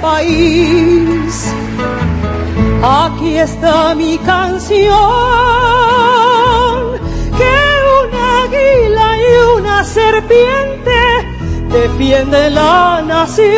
país. Aquí está mi canción, que una águila y una serpiente defienden la nación.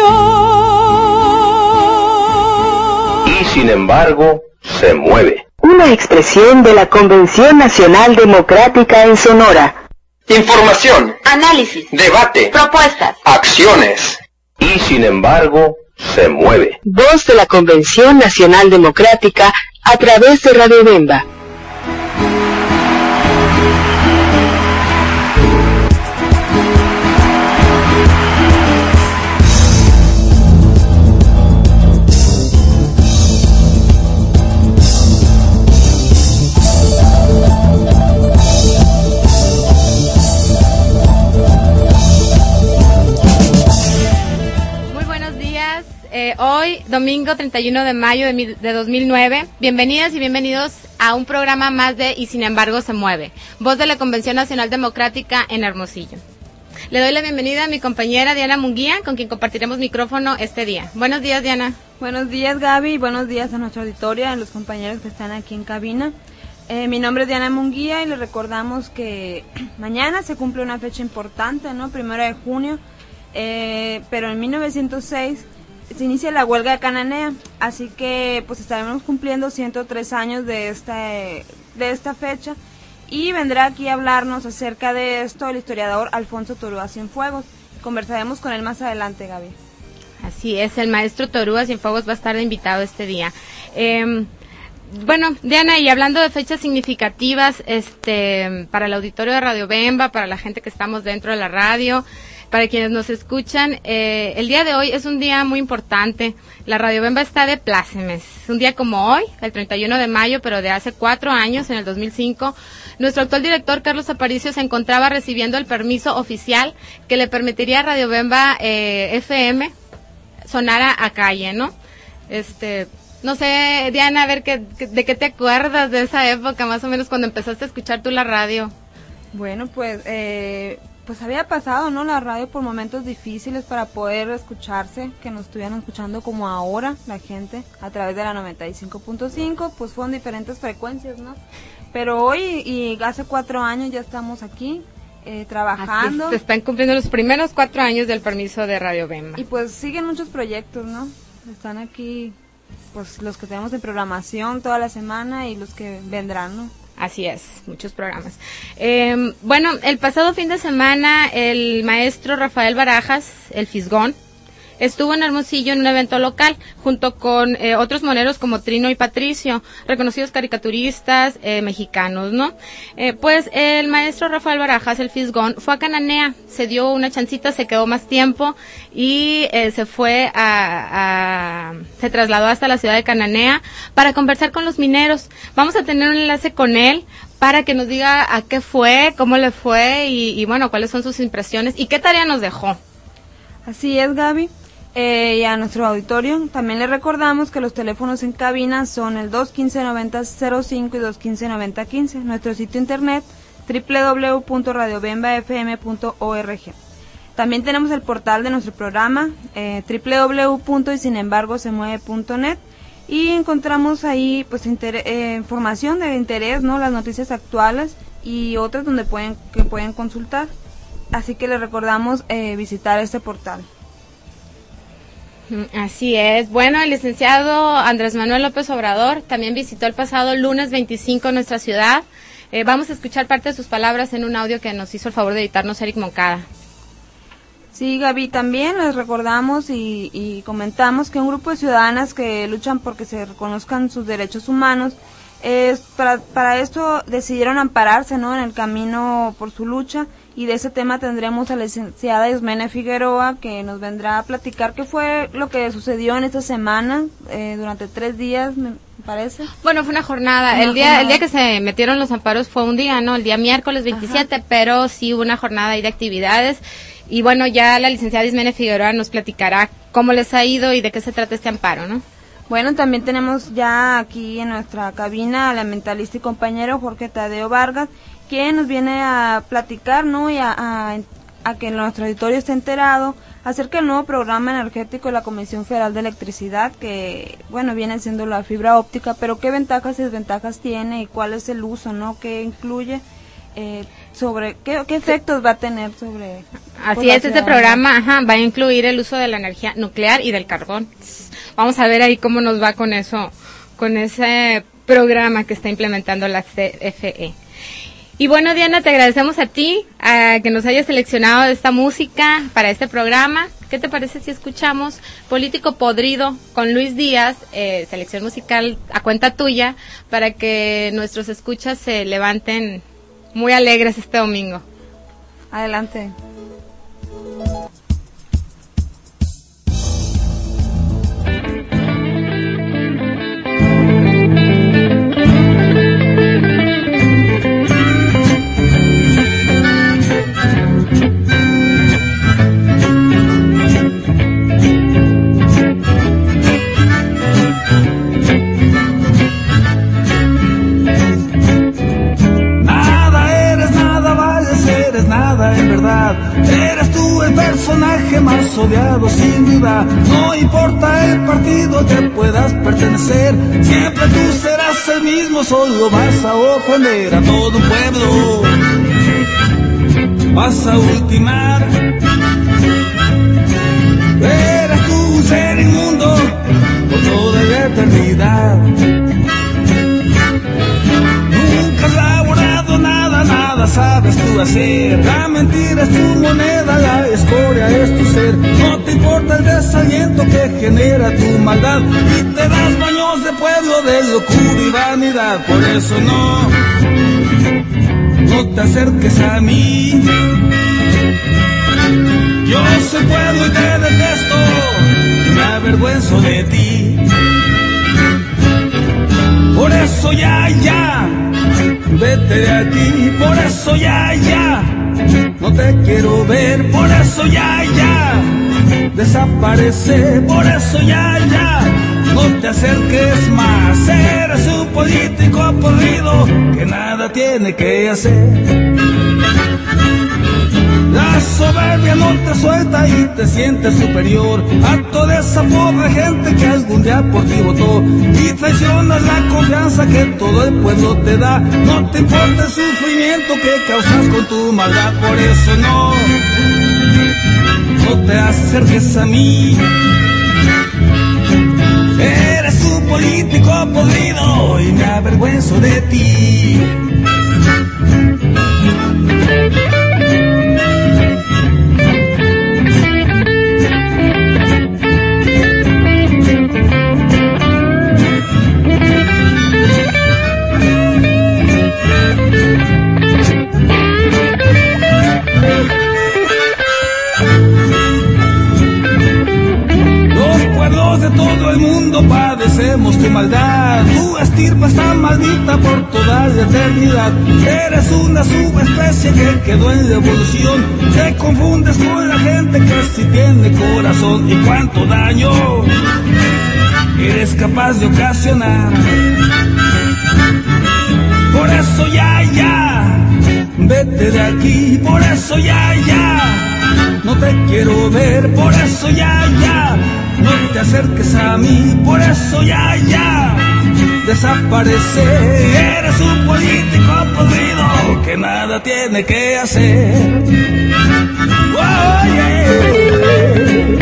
Y sin embargo, se mueve. Una expresión de la Convención Nacional Democrática en Sonora. Información, análisis, debate, propuestas, acciones. Y sin embargo, se mueve. Voz de la Convención Nacional Democrática a través de Radio Bemba. Hoy, domingo 31 de mayo de 2009, bienvenidas y bienvenidos a un programa más de Y sin embargo se mueve, voz de la Convención Nacional Democrática en Hermosillo. Le doy la bienvenida a mi compañera Diana Munguía, con quien compartiremos micrófono este día. Buenos días, Diana. Buenos días, Gaby, y buenos días a nuestra auditoria, a los compañeros que están aquí en cabina. Mi nombre es Diana Munguía y les recordamos que mañana se cumple una fecha importante, ¿no? 1 de junio, pero en 1906 se inicia la huelga de Cananea, así que pues estaremos cumpliendo 103 años de esta fecha, y vendrá aquí a hablarnos acerca de esto el historiador Alfonso Torúa Cienfuegos. Conversaremos con él más adelante, Gaby. Así es, el maestro Torúa Cienfuegos va a estar de invitado este día. Bueno, Diana, y hablando de fechas significativas, para el auditorio de Radio Bemba, para la gente que estamos dentro de la radio, para quienes nos escuchan, el día de hoy es un día muy importante. La Radio Bemba está de plácemes. Un día como hoy, el 31 de mayo, pero de hace 4 años, en el 2005, nuestro actual director, Carlos Aparicio, se encontraba recibiendo el permiso oficial que le permitiría a Radio Bemba FM sonar a calle, ¿no? No sé, Diana, a ver, ¿de qué te acuerdas de esa época, más o menos, cuando empezaste a escuchar tú la radio? Bueno, pues había pasado, ¿no?, la radio por momentos difíciles para poder escucharse, que nos estuvieran escuchando como ahora la gente a través de la 95.5, pues fueron diferentes frecuencias, ¿no? Pero hoy y hace 4 años ya estamos aquí trabajando. Se están cumpliendo los primeros 4 años del permiso de Radio Bemba. Y pues siguen muchos proyectos, ¿no? Están aquí, pues los que tenemos en programación toda la semana y los que vendrán, ¿no? Así es, muchos programas. Bueno, el pasado fin de semana el maestro Rafael Barajas, el Fisgón, estuvo en Hermosillo en un evento local junto con otros moneros como Trino y Patricio, reconocidos caricaturistas mexicanos, ¿no? Pues el maestro Rafael Barajas, el Fisgón, fue a Cananea, se dio una chancita, se quedó más tiempo y se trasladó hasta la ciudad de Cananea para conversar con los mineros. Vamos a tener un enlace con él para que nos diga a qué fue, cómo le fue y bueno, cuáles son sus impresiones y qué tarea nos dejó. Así es, Gaby. Y a nuestro auditorio también le recordamos que los teléfonos en cabina son el 215-9005 y 215-9015. Nuestro sitio internet www.radiobembafm.org. También tenemos el portal de nuestro programa www.ysinembargosemueve.net, y encontramos ahí pues información de interés, ¿no?, las noticias actuales y otras donde pueden consultar. Así que les recordamos visitar este portal. Así es. Bueno, el licenciado Andrés Manuel López Obrador también visitó el pasado lunes 25 nuestra ciudad. Vamos a escuchar parte de sus palabras en un audio que nos hizo el favor de editarnos Eric Moncada. Sí, Gaby, también les recordamos y comentamos que un grupo de ciudadanas que luchan porque se reconozcan sus derechos humanos, para esto decidieron ampararse, ¿no?, en el camino por su lucha, y de ese tema tendremos a la licenciada Ismene Figueroa, que nos vendrá a platicar qué fue lo que sucedió en esta semana, durante 3 días, me parece. Bueno, fue una jornada. El día que se metieron los amparos fue un día, ¿no?, el día miércoles 27, ajá, pero sí hubo una jornada ahí de actividades. Y bueno, ya la licenciada Ismene Figueroa nos platicará cómo les ha ido y de qué se trata este amparo, ¿no? Bueno, también tenemos ya aquí en nuestra cabina al ambientalista y compañero Jorge Tadeo Vargas, quien nos viene a platicar, ¿no?, y a a que nuestro auditorio esté enterado acerca del nuevo programa energético de la Comisión Federal de Electricidad, que, bueno, viene siendo la fibra óptica, pero qué ventajas y desventajas tiene y cuál es el uso, ¿no? ¿Qué incluye? Sobre qué efectos va a tener sobre... Así es, este programa va a incluir el uso de la energía nuclear y del carbón. Vamos a ver ahí cómo nos va con eso, con ese programa que está implementando la CFE. Y bueno, Diana, te agradecemos a ti que nos hayas seleccionado esta música para este programa. ¿Qué te parece si escuchamos Político Podrido con Luis Díaz, selección musical a cuenta tuya, para que nuestros escuchas se levanten muy alegres este domingo? Adelante. Eres tú el personaje más odiado sin duda. No importa el partido que puedas pertenecer, siempre tú serás el mismo, solo vas a ofender a todo un pueblo. Vas a ultimar. Eres tú un ser inmundo por toda la eternidad. Nunca has laborado nada sabes tú hacer. La mentira es tu moneda, la escoria es tu ser. No te importa el desaliento que genera tu maldad y te das baños de pueblo de locura y vanidad. Por eso no te acerques a mí. Yo soy pueblo y te detesto, me avergüenzo de ti. Por eso ya, vete de aquí. Por eso ya, no te quiero ver. Por eso ya, desaparece. Por eso ya, no te acerques más. Eres un político podrido que nada tiene que hacer. La soberbia no te suelta y te sientes superior a toda esa pobre gente que algún día por ti votó, y traicionas la confianza que todo el pueblo te da. No te importa el sufrimiento que causas con tu maldad. Por eso no te acerques a mí. Eres un político podrido y me avergüenzo de ti. De todo el mundo padecemos tu maldad. Tu estirpe está maldita por toda la eternidad. Eres una subespecie que quedó en la evolución. Te confundes con la gente que sí tiene corazón. Y cuánto daño eres capaz de ocasionar. Por eso ya, vete de aquí. Por eso ya, no te quiero ver. Por eso ya, no te acerques a mí. Por eso ya, desaparece. Eres un político podrido que nada tiene que hacer. Oh, yeah.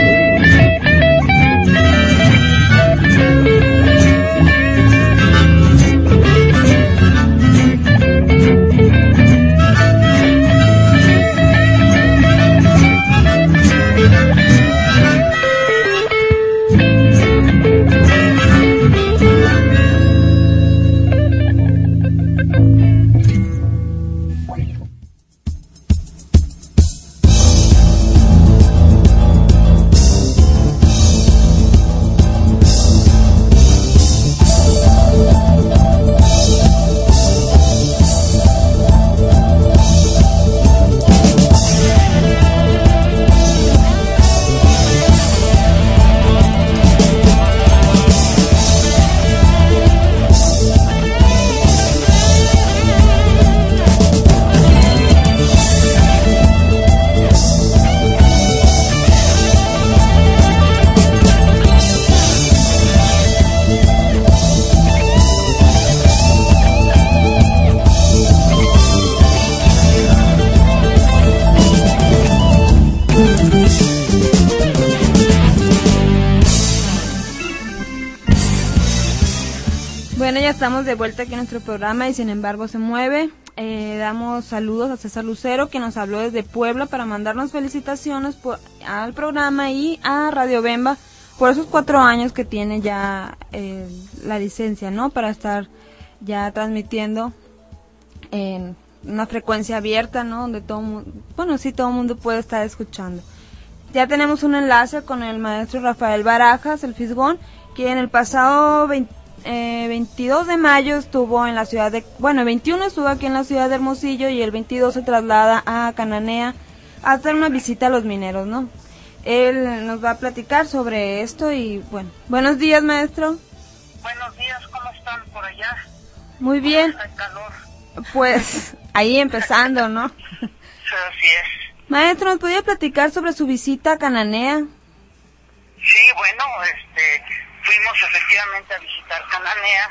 estamos de vuelta aquí en nuestro programa y sin embargo se mueve. Damos saludos a César Lucero, que nos habló desde Puebla para mandarnos felicitaciones al programa y a Radio Bemba por esos 4 años que tiene ya la licencia, ¿no? Para estar ya transmitiendo en una frecuencia abierta, ¿no? Donde todo el mundo puede estar escuchando. Ya tenemos un enlace con el maestro Rafael Barajas, el Fisgón, quien el pasado 22 de mayo estuvo en la ciudad de... Bueno, el 21 estuvo aquí en la ciudad de Hermosillo y el 22 se traslada a Cananea a hacer una visita a los mineros, ¿no? Él nos va a platicar sobre esto y bueno. Buenos días, maestro. Buenos días, ¿cómo están por allá? Muy bien. ¿Cómo está el calor? Pues ahí empezando, ¿no? Así es. Maestro, ¿nos podría platicar sobre su visita a Cananea? Sí, bueno, fuimos efectivamente a visitar Cananea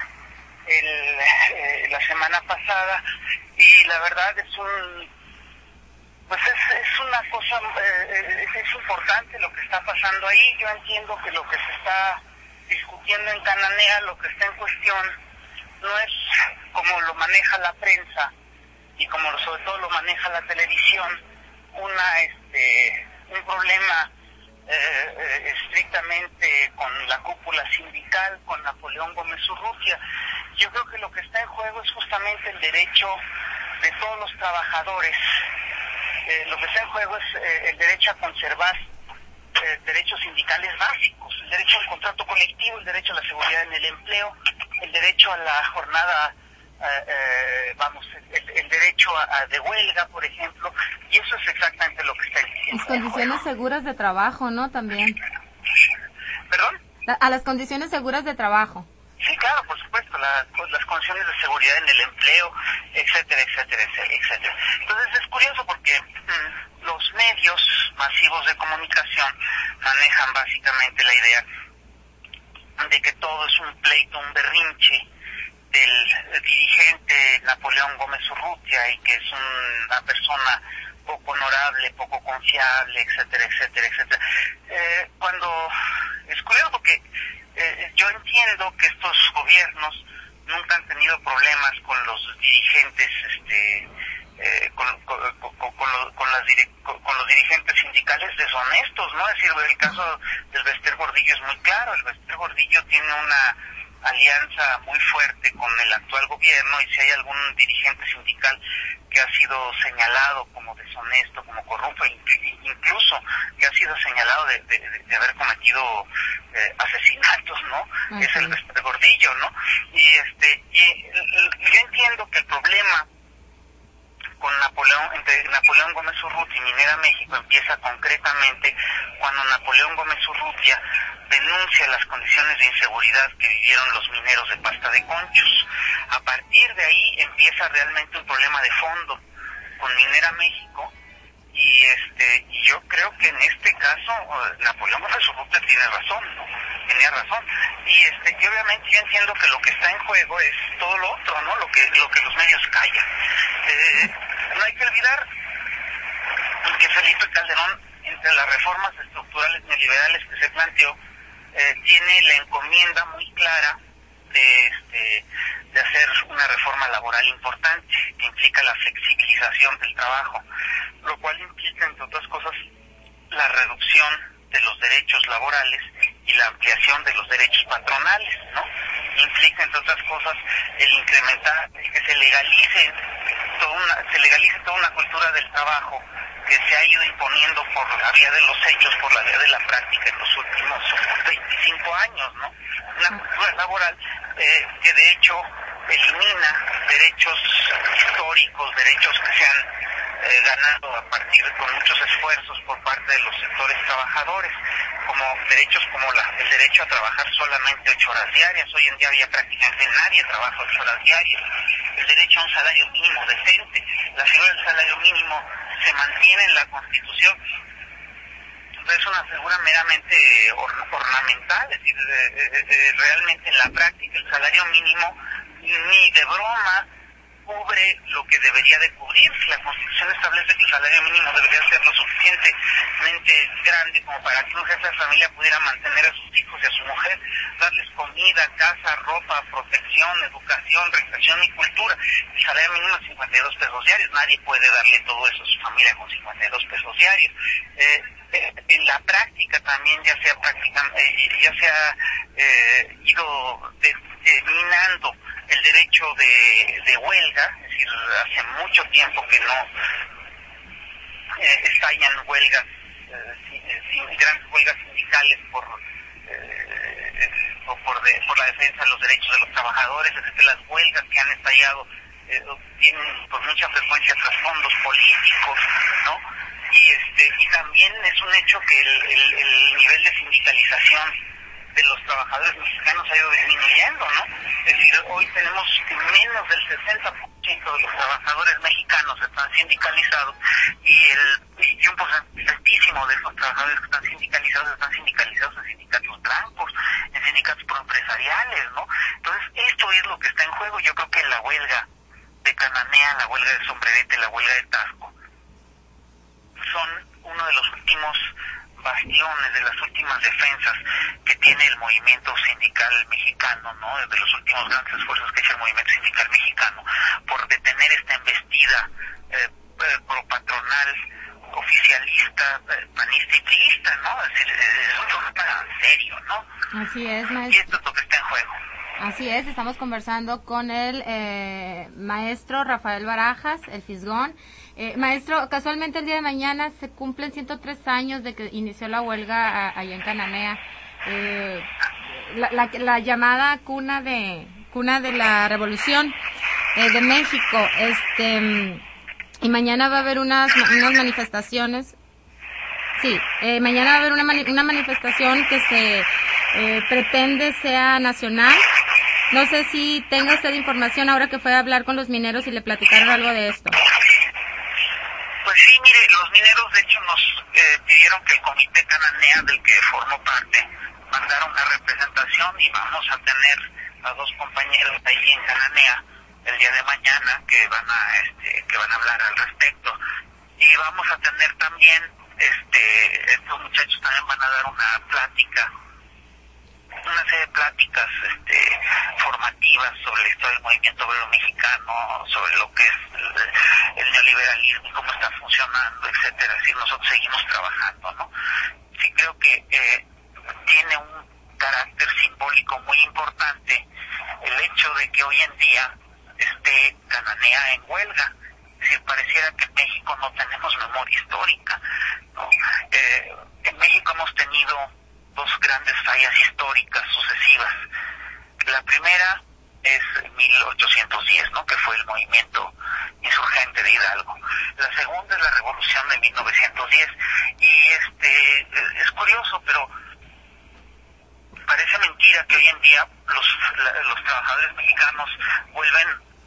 la semana pasada y la verdad es una cosa, es importante lo que está pasando ahí. Yo entiendo que lo que se está discutiendo en Cananea, lo que está en cuestión, no es como lo maneja la prensa y como sobre todo lo maneja la televisión, un problema estrictamente con la cúpula sindical, con Napoleón Gómez Urrutia. Yo creo que lo que está en juego es justamente el derecho de todos los trabajadores. Lo que está en juego es el derecho a conservar derechos sindicales básicos, el derecho al contrato colectivo, el derecho a la seguridad en el empleo, el derecho a la jornada, el derecho de huelga, por ejemplo, y eso es exactamente lo que está diciendo. Las condiciones seguras de trabajo, ¿no? También. ¿Perdón? A las condiciones seguras de trabajo. Sí, claro, por supuesto, las condiciones de seguridad en el empleo, etcétera, etcétera, etcétera. Entonces es curioso porque los medios masivos de comunicación manejan básicamente la idea de que todo es un pleito, un berrinche del dirigente Napoleón Gómez Urrutia y que es una persona poco honorable, poco confiable, etcétera, etcétera, etcétera. Cuando es curioso porque yo entiendo que estos gobiernos nunca han tenido problemas con los dirigentes, con los dirigentes sindicales deshonestos, ¿no? Es decir, el caso del Bester Gordillo es muy claro. El Bester Gordillo tiene una alianza muy fuerte con el actual gobierno y si hay algún dirigente sindical que ha sido señalado como deshonesto, como corrupto, incluso que ha sido señalado de haber cometido asesinatos, ¿no? Okay. Es el Bester Gordillo, ¿no? Y yo entiendo que el problema con entre Napoleón Gómez Urrutia y Minera México empieza concretamente cuando Napoleón Gómez Urrutia denuncia las condiciones de inseguridad que vivieron los mineros de Pasta de Conchos. A partir de ahí empieza realmente un problema de fondo con Minera México y yo creo que en este caso Napoleón Gómez Urrutia tiene razón, ¿no? Tenía razón. Y obviamente yo entiendo que lo que está en juego es todo lo otro, ¿no? Lo que los medios callan. No hay que olvidar que Felipe Calderón, entre las reformas estructurales neoliberales que se planteó, tiene la encomienda muy clara de hacer una reforma laboral importante que implica la flexibilización del trabajo, lo cual implica, entre otras cosas, la reducción de los derechos laborales y la ampliación de los derechos patronales, ¿no? Implica, entre otras cosas, el incrementar, que se legalice toda una cultura del trabajo que se ha ido imponiendo por la vía de los hechos, por la vía de la práctica en los últimos 25 años, ¿no? Una cultura laboral que de hecho elimina derechos históricos, derechos que se han ganado a partir con muchos esfuerzos por parte de los sectores trabajadores, como derechos como el derecho a trabajar solamente 8 horas diarias. Hoy en día ya prácticamente nadie trabaja 8 horas diarias. El derecho a un salario mínimo decente. La figura del salario mínimo se mantiene en la Constitución. Es una figura meramente ornamental, es decir, realmente en la práctica el salario mínimo ni de broma cubre lo que debería de cubrir. La Constitución establece que el salario mínimo debería ser lo suficientemente grande como para que un jefe de familia pudiera mantener a sus hijos y a su mujer, darles comida, casa, ropa, protección, educación, recreación y cultura. El salario mínimo es 52 pesos diarios. Nadie puede darle todo eso a su familia con 52 pesos diarios. En la práctica también ya se ha ido minando el derecho de huelga, es decir, hace mucho tiempo que no estallan huelgas, grandes huelgas sindicales por la defensa de los derechos de los trabajadores. Es que las huelgas que han estallado tienen por mucha frecuencia trasfondos políticos, ¿no? Y también es un hecho que el nivel de sindicalización de los trabajadores mexicanos ha ido disminuyendo, ¿no? Es decir, hoy tenemos menos del 60% de los trabajadores mexicanos están sindicalizados y un porcentaje altísimo de esos trabajadores que están sindicalizados en sindicatos blancos, en sindicatos proempresariales, ¿no? Entonces, esto es lo que está en juego. Yo creo que la huelga de Cananea, la huelga de Sombrerete, la huelga de Tasco, son uno de los últimos bastiones, de las últimas defensas que tiene el movimiento sindical mexicano, ¿no? De los últimos grandes esfuerzos que ha hecho el movimiento sindical mexicano por detener esta embestida propatronal, oficialista, panista y priista, ¿no? Es decir, es un problema serio, ¿no? Así es, maestro. Y esto es lo que está en juego. Así es, estamos conversando con el maestro Rafael Barajas, el Fisgón. Maestro, casualmente el día de mañana se cumplen 103 años de que inició la huelga allá en Cananea. La llamada cuna de la Revolución de México. Y mañana va a haber unas manifestaciones. Sí, mañana va a haber una manifestación que se pretende sea nacional. No sé si tenga usted información ahora que fue a hablar con los mineros y le platicaron algo de esto. Pues sí, mire, los mineros de hecho nos pidieron que el Comité Cananea, del que formo parte, mandara una representación y vamos a tener a dos compañeros ahí en Cananea el día de mañana que van a hablar al respecto. Y vamos a tener también, estos muchachos también van a dar una serie de pláticas formativas sobre la historia del movimiento obrero mexicano, sobre lo que es el neoliberalismo y cómo está funcionando, etcétera. Es decir, nosotros seguimos trabajando, ¿no? Sí creo que tiene un carácter simbólico muy importante el hecho de que hoy en día esté Cananea en huelga. Es decir, pareciera que en México no tenemos memoria histórica, ¿no? En México hemos tenido dos grandes fallas históricas sucesivas. La primera es 1810, ¿no? Que fue el movimiento insurgente de Hidalgo. La segunda es la revolución de 1910. Y es curioso, pero parece mentira que hoy en día los trabajadores mexicanos vuelven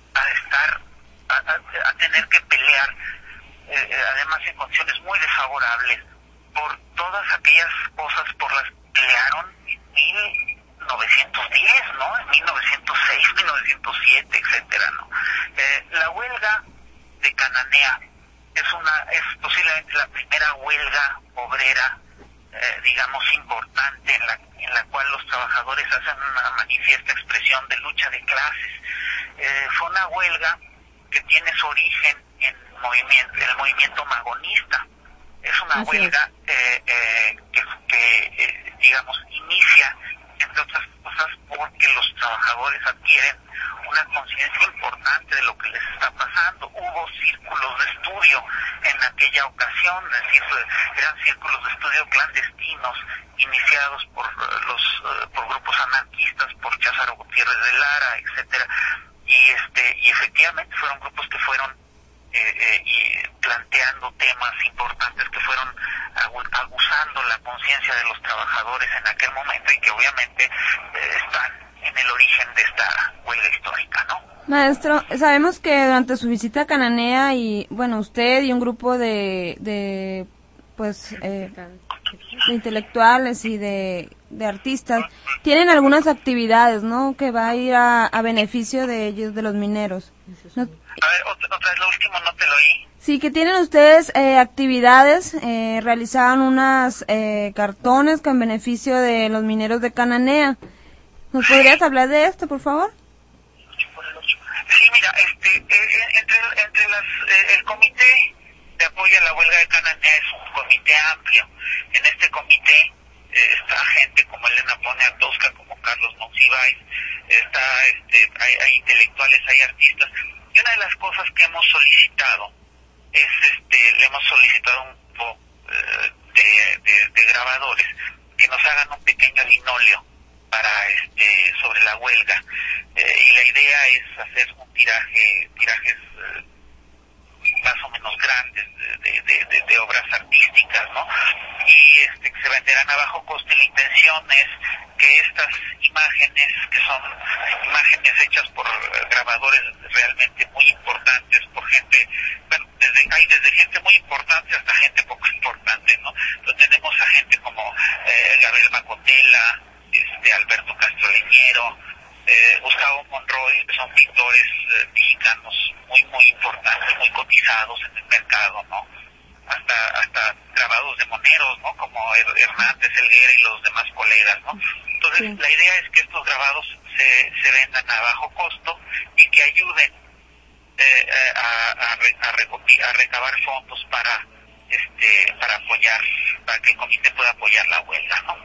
a tener que pelear, además en condiciones muy desfavorables, por todas aquellas cosas por las que pelearon en 1910, ¿no? En 1906, 1907, etcétera, ¿no? La huelga de Cananea es posiblemente la primera huelga obrera, digamos, importante en la cual los trabajadores hacen una manifiesta expresión de lucha de clases. Fue una huelga que tiene su origen en el movimiento magonista. Es una huelga que digamos, inicia, entre otras cosas, porque los trabajadores adquieren una conciencia importante de lo que les está pasando. Hubo círculos de estudio en aquella ocasión, es decir, eran círculos de estudio clandestinos iniciados por grupos anarquistas, por Cházaro Gutiérrez de Lara, etcétera, y efectivamente fueron grupos que fueron planteando temas importantes, que fueron aguzando la conciencia de los trabajadores en aquel momento y que obviamente están en el origen de esta huelga histórica, ¿no? Maestro, sabemos que durante su visita a Cananea y, bueno, usted y un grupo de intelectuales y de artistas, tienen algunas actividades, ¿no? Que va a ir a beneficio de ellos, de los mineros. ¿No? A ver, otra vez lo último, no te lo oí. Sí, que tienen ustedes actividades, realizaban unas cartones con beneficio de los mineros de Cananea. ¿Nos podrías hablar de esto, por favor? Sí, mira, entre el comité de apoyo a la huelga de Cananea es un comité amplio. En este comité está gente como Elena Poniatowska, como Carlos Monsiváis, hay intelectuales, hay artistas. Y una de las cosas que hemos solicitado es, le hemos solicitado un grupo de grabadores que nos hagan un pequeño linóleo para sobre la huelga, y la idea es hacer un tirajes más o menos grandes de obras artísticas, ¿no? Y que se venderán a bajo costo, y la intención es que estas imágenes, que son imágenes hechas por grabadores realmente muy importantes, por gente, bueno, desde gente muy importante hasta gente poco importante, ¿no? Entonces tenemos a gente como Gabriel Macotela, Alberto Castro Leñero, Gustavo Monroy, que son pintores mexicanos muy importantes, muy cotizados en el mercado, ¿no? Hasta grabados de moneros, ¿no? Como Hernández, Helguera y los demás colegas, ¿no? Entonces, sí, la idea es que estos grabados se vendan a bajo costo y que ayuden a recabar fondos para apoyar, para que el comité pueda apoyar la huelga, ¿no?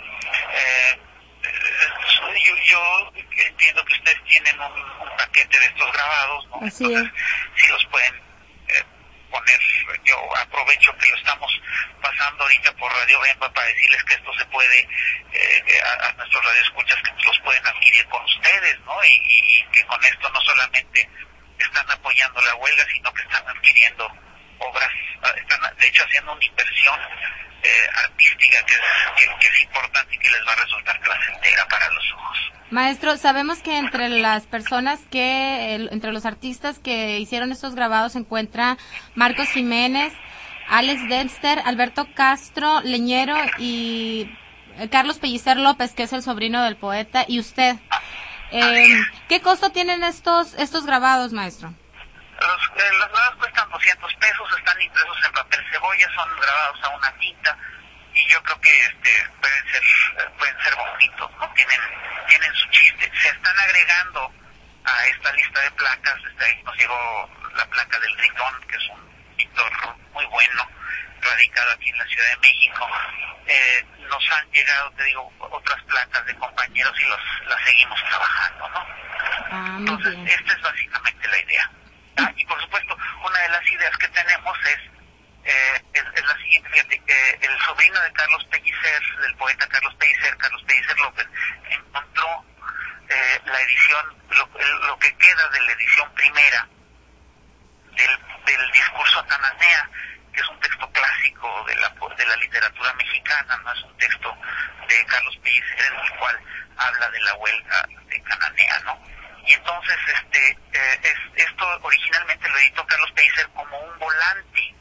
Yo entiendo que ustedes tienen un paquete de estos grabados, ¿no? Así es. Si los pueden poner, yo aprovecho que lo estamos pasando ahorita por Radio Bemba para decirles que esto se puede, a nuestros radioescuchas, que los pueden adquirir con ustedes, ¿no? Y que con esto no solamente están apoyando la huelga, sino que están adquiriendo obras, están de hecho haciendo una inversión artística que es importante y que les va a resultar placentera para los ojos. Maestro, sabemos que entre las personas entre los artistas que hicieron estos grabados se encuentra Marcos Jiménez, Alex Dempster, Alberto Castro Leñero y Carlos Pellicer López, que es el sobrino del poeta, y usted. ¿Qué costo tienen estos grabados, maestro? Los grabados cuestan 200 pesos, están impresos en papel cebolla, son grabados a una tinta, y yo creo que pueden ser bonitos, ¿no? Tienen su chiste. Se están agregando a esta lista de placas. Nos llegó la placa del Ritón, que es un pintor muy bueno, radicado aquí en la Ciudad de México. Nos han llegado, te digo, otras placas de compañeros y las seguimos trabajando, ¿no? Entonces, esta es básicamente la idea. Y por supuesto, una de las ideas que tenemos es la siguiente. Fíjate, el sobrino de Carlos Pellicer, del poeta Carlos Pellicer López, encontró la edición, lo que queda de la edición primera del discurso a Cananea, que es un texto clásico de la literatura mexicana, no es un texto de Carlos Pellicer en el cual habla de la huelga de Cananea, ¿no? Y entonces esto originalmente lo editó Carlos Pellicer como un volante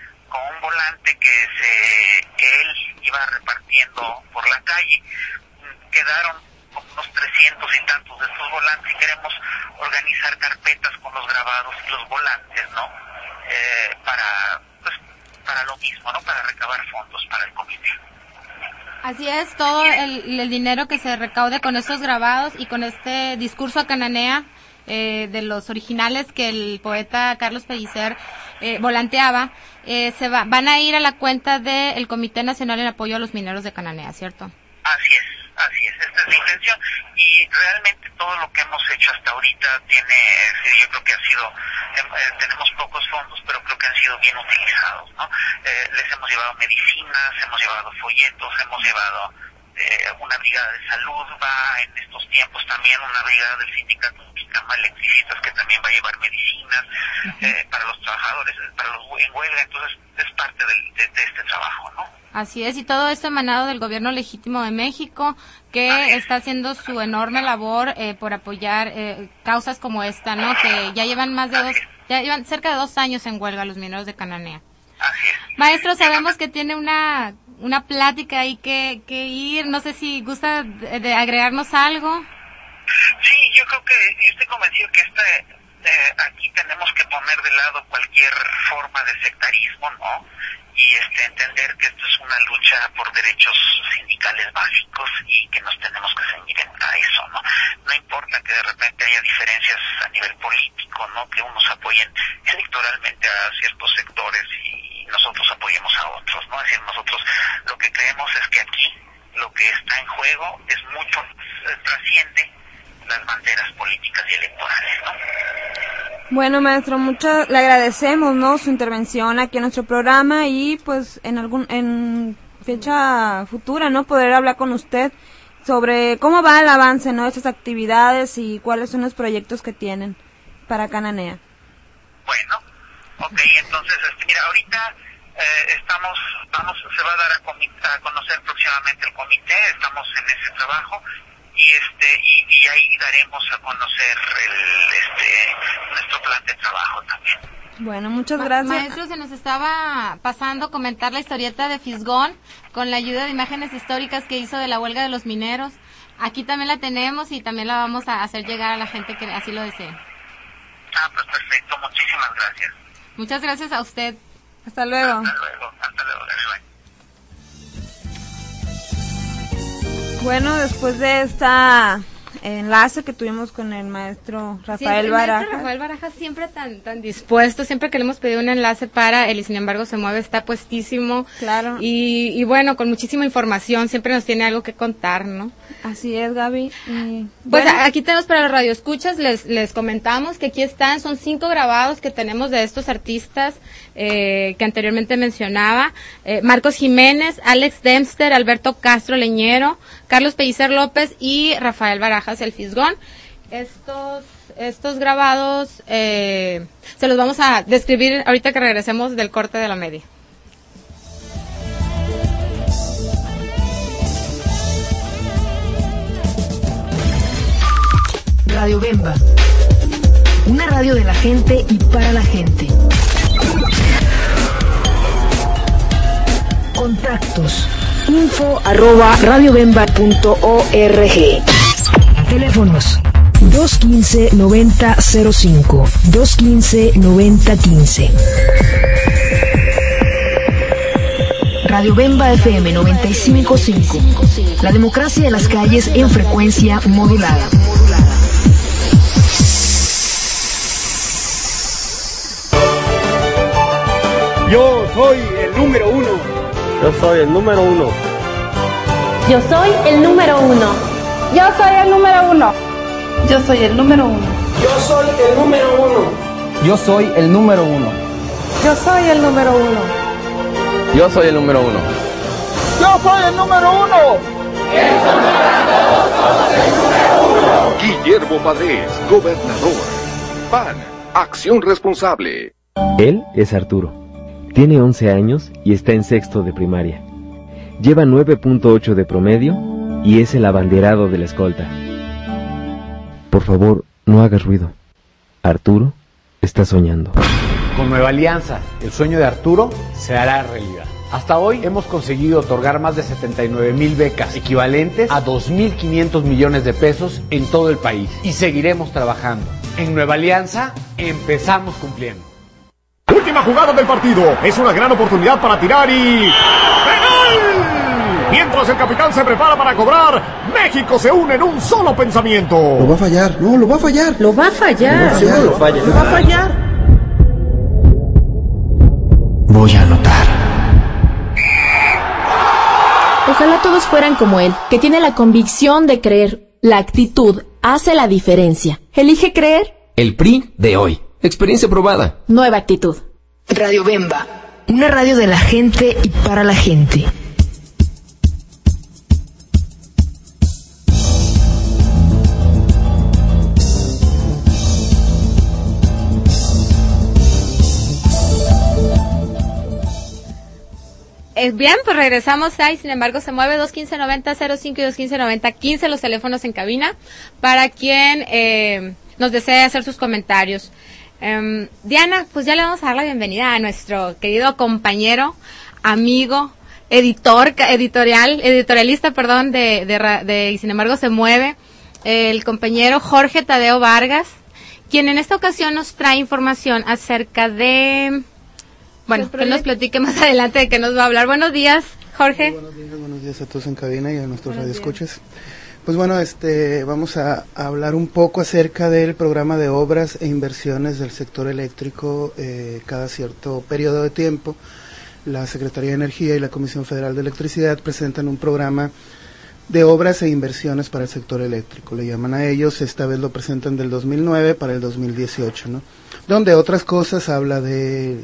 que él iba repartiendo por la calle. Quedaron como unos 300 y tantos de estos volantes, y queremos organizar carpetas con los grabados y los volantes, ¿no? Para lo mismo, ¿no? Para recabar fondos para el comité. Así es, todo el dinero que se recaude con estos grabados y con este discurso a Cananea de los originales que el poeta Carlos Pellicer volanteaba, van a ir a la cuenta del Comité Nacional en Apoyo a los Mineros de Cananea, ¿cierto? Así es, esta es la intención, y realmente todo lo que hemos hecho hasta ahorita yo creo que ha sido, tenemos pocos fondos, pero creo que han sido bien utilizados, ¿no? Les hemos llevado medicinas, hemos llevado folletos, hemos llevado una brigada de salud, va en estos tiempos también una brigada del sindicato Mexicano de Electricistas que también va a llevar medicinas para los trabajadores, para los en huelga. Entonces es parte de este trabajo, ¿no? Así es, y todo esto emanado del Gobierno Legítimo de México, que está haciendo su enorme labor por apoyar causas como esta, ¿no? Que ya llevan ya llevan cerca de 2 años en huelga los mineros de Cananea. Así es. Maestro, sabemos que tiene una una plática ahí que ir. No sé si gusta de agregarnos algo. Sí, yo creo que estoy convencido que aquí tenemos que poner de lado cualquier forma de sectarismo, ¿no? Y entender que esto es una lucha por derechos sindicales básicos y que nos tenemos que ceñir a eso, ¿no? No importa que de repente haya diferencias a nivel político, ¿no? Que unos apoyen electoralmente a ciertos sectores y nosotros apoyemos a otros, ¿no? Es decir, nosotros lo que creemos es que aquí lo que está en juego es mucho, trasciende las banderas políticas y electorales, ¿no? Bueno, maestro, le agradecemos, ¿no?, su intervención aquí en nuestro programa y pues en fecha futura, ¿no?, poder hablar con usted sobre cómo va el avance, ¿no?, de estas actividades y cuáles son los proyectos que tienen para Cananea. Bueno, ok, entonces, mira, ahorita se va a dar a conocer próximamente el comité, estamos en ese trabajo. Y ahí daremos a conocer nuestro plan de trabajo también. Bueno, muchas gracias. Maestro, se nos estaba pasando comentar la historieta de Fisgón con la ayuda de imágenes históricas que hizo de la huelga de los mineros. Aquí también la tenemos y también la vamos a hacer llegar a la gente que así lo desee. Pues perfecto, muchísimas gracias. Muchas gracias a usted. Hasta luego. Hasta luego, bye. Bueno, después de esta enlace que tuvimos con el maestro Rafael Barajas. Maestro Rafael Barajas siempre tan dispuesto, siempre que le hemos pedido un enlace para él y sin embargo se mueve, está puestísimo. Claro. Y bueno, con muchísima información, siempre nos tiene algo que contar, ¿no? Así es, Gaby. Pues aquí tenemos para los radioescuchas, les comentamos que aquí son 5 grabados que tenemos de estos artistas que anteriormente mencionaba, Marcos Jiménez, Alex Dempster, Alberto Castro Leñero, Carlos Pellicer López y Rafael Barajas el Fisgón. Estos grabados se los vamos a describir ahorita que regresemos del corte de la media. Radio Bemba, una radio de la gente y para la gente. Contactos: info@radiobemba.org. Teléfonos: 215-9005, 215-9015. Radio Bemba FM 95.5. La democracia de las calles en frecuencia modulada. Yo soy el número 1. Yo soy el número 1. Yo soy el número 1. Yo soy el número 1. Yo soy el número 1. Yo soy el número 1. Yo soy el número 1. Yo soy el número 1. Yo soy el número 1. Yo soy el número 1. Guillermo Padres, gobernador. PAN, Acción Responsable. Él es Arturo. Tiene 11 años y está en sexto de primaria. Lleva 9.8 de promedio y es el abanderado de la escolta. Por favor, no hagas ruido. Arturo está soñando. Con Nueva Alianza, el sueño de Arturo se hará realidad. Hasta hoy hemos conseguido otorgar más de 79,000 becas, equivalentes a 2.500 millones de pesos en todo el país. Y seguiremos trabajando. En Nueva Alianza, empezamos cumpliendo. Última jugada del partido. Es una gran oportunidad para tirar y... ¡penal! Mientras el capitán se prepara para cobrar, México se une en un solo pensamiento. Lo va a fallar. No, lo va a fallar. Lo va a fallar. No, seguro lo falla. Lo va a fallar. Voy a anotar. Ojalá todos fueran como él, que tiene la convicción de creer. La actitud hace la diferencia. ¿Elige creer? El PRI de hoy. Experiencia probada. Nueva actitud. Radio Bemba, una radio de la gente y para la gente. Bien, pues regresamos ahí, sin embargo se mueve 215-9005 y 215-9015 los teléfonos en cabina para quien nos desee hacer sus comentarios. Diana, pues ya le vamos a dar la bienvenida a nuestro querido compañero, amigo, editorialista, de Y sin embargo se mueve, el compañero Jorge Tadeo Vargas, quien en esta ocasión nos trae información acerca de, bueno, que nos platique más adelante de qué nos va a hablar. Buenos días, Jorge. Buenos días a todos en cabina y a nuestros radioescuchas. Pues bueno, vamos a hablar un poco acerca del programa de obras e inversiones del sector eléctrico. Cada cierto periodo de tiempo, la Secretaría de Energía y la Comisión Federal de Electricidad presentan un programa de obras e inversiones para el sector eléctrico. Le llaman a ellos, esta vez lo presentan del 2009 para el 2018, ¿no? Donde otras cosas habla de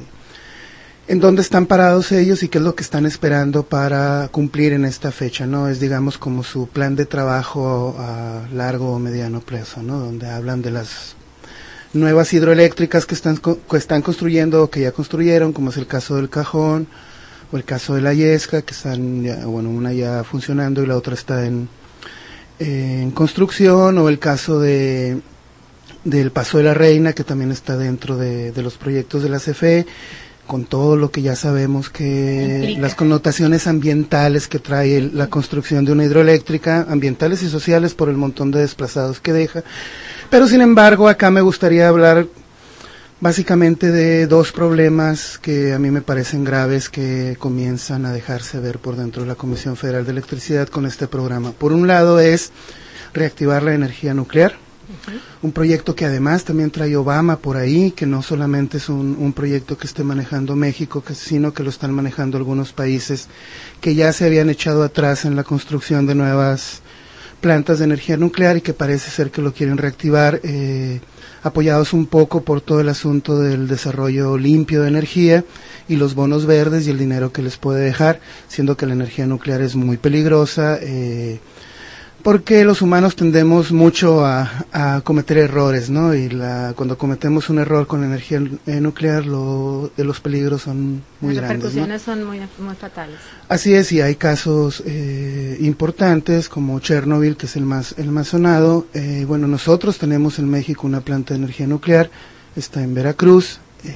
en dónde están parados ellos y qué es lo que están esperando para cumplir en esta fecha, ¿no? Es, digamos, como su plan de trabajo a largo o mediano plazo, ¿no? Donde hablan de las nuevas hidroeléctricas que están construyendo o que ya construyeron, como es el caso del Cajón o el caso de la Yesca, que están, una ya funcionando y la otra está en construcción, o el caso del Paso de la Reina, que también está dentro de los proyectos de la CFE, con todo lo que ya sabemos que implica, las connotaciones ambientales que trae la construcción de una hidroeléctrica, ambientales y sociales por el montón de desplazados que deja. Pero sin embargo, acá me gustaría hablar básicamente de dos problemas que a mí me parecen graves que comienzan a dejarse ver por dentro de la Comisión Federal de Electricidad con este programa. Por un lado es reactivar la energía nuclear, un proyecto que además también trae Obama por ahí, que no solamente es un proyecto que esté manejando México, sino que lo están manejando algunos países que ya se habían echado atrás en la construcción de nuevas plantas de energía nuclear y que parece ser que lo quieren reactivar, apoyados un poco por todo el asunto del desarrollo limpio de energía y los bonos verdes y el dinero que les puede dejar, siendo que la energía nuclear es muy peligrosa, porque los humanos tendemos mucho a cometer errores, ¿no? Y cuando cometemos un error con la energía nuclear, los peligros son muy grandes, ¿no? Las repercusiones son muy fatales. Así es, y hay casos importantes como Chernobyl, que es el más sonado. Bueno, nosotros tenemos en México una planta de energía nuclear, está en Veracruz.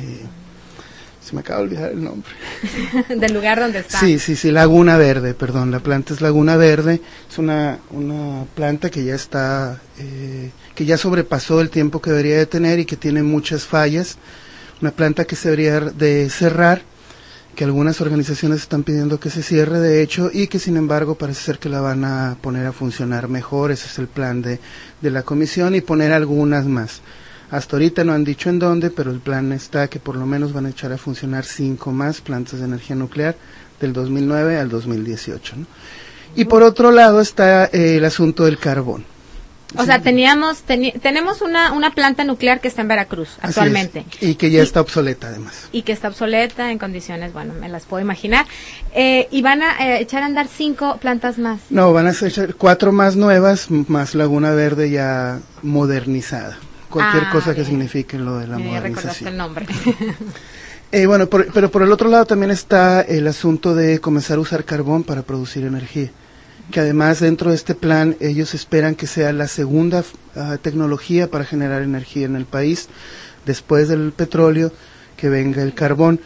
Se me acaba de olvidar el nombre. Del lugar donde está. Sí, Laguna Verde, perdón, la planta es Laguna Verde, es una planta que ya está, que ya sobrepasó el tiempo que debería de tener y que tiene muchas fallas, una planta que se debería de cerrar, que algunas organizaciones están pidiendo que se cierre de hecho, y que sin embargo parece ser que la van a poner a funcionar mejor. Ese es el plan de la comisión, y poner algunas más. Hasta ahorita no han dicho en dónde, pero el plan está que por lo menos van a echar a funcionar 5 más plantas de energía nuclear del 2009 al 2018, ¿no? Y por otro lado está el asunto del carbón. O sea, tenemos una planta nuclear que está en Veracruz actualmente. Y que ya está obsoleta además. Y que está obsoleta en condiciones, bueno, me las puedo imaginar. Y van a echar a andar 5 plantas más. No, van a echar 4 más nuevas, más Laguna Verde ya modernizada. Cualquier cosa que signifique lo de la modernización. Recordaste el nombre. Bueno, pero por el otro lado también está el asunto de comenzar a usar carbón para producir energía, que además dentro de este plan ellos esperan que sea la segunda tecnología para generar energía en el país, después del petróleo, que venga el carbón.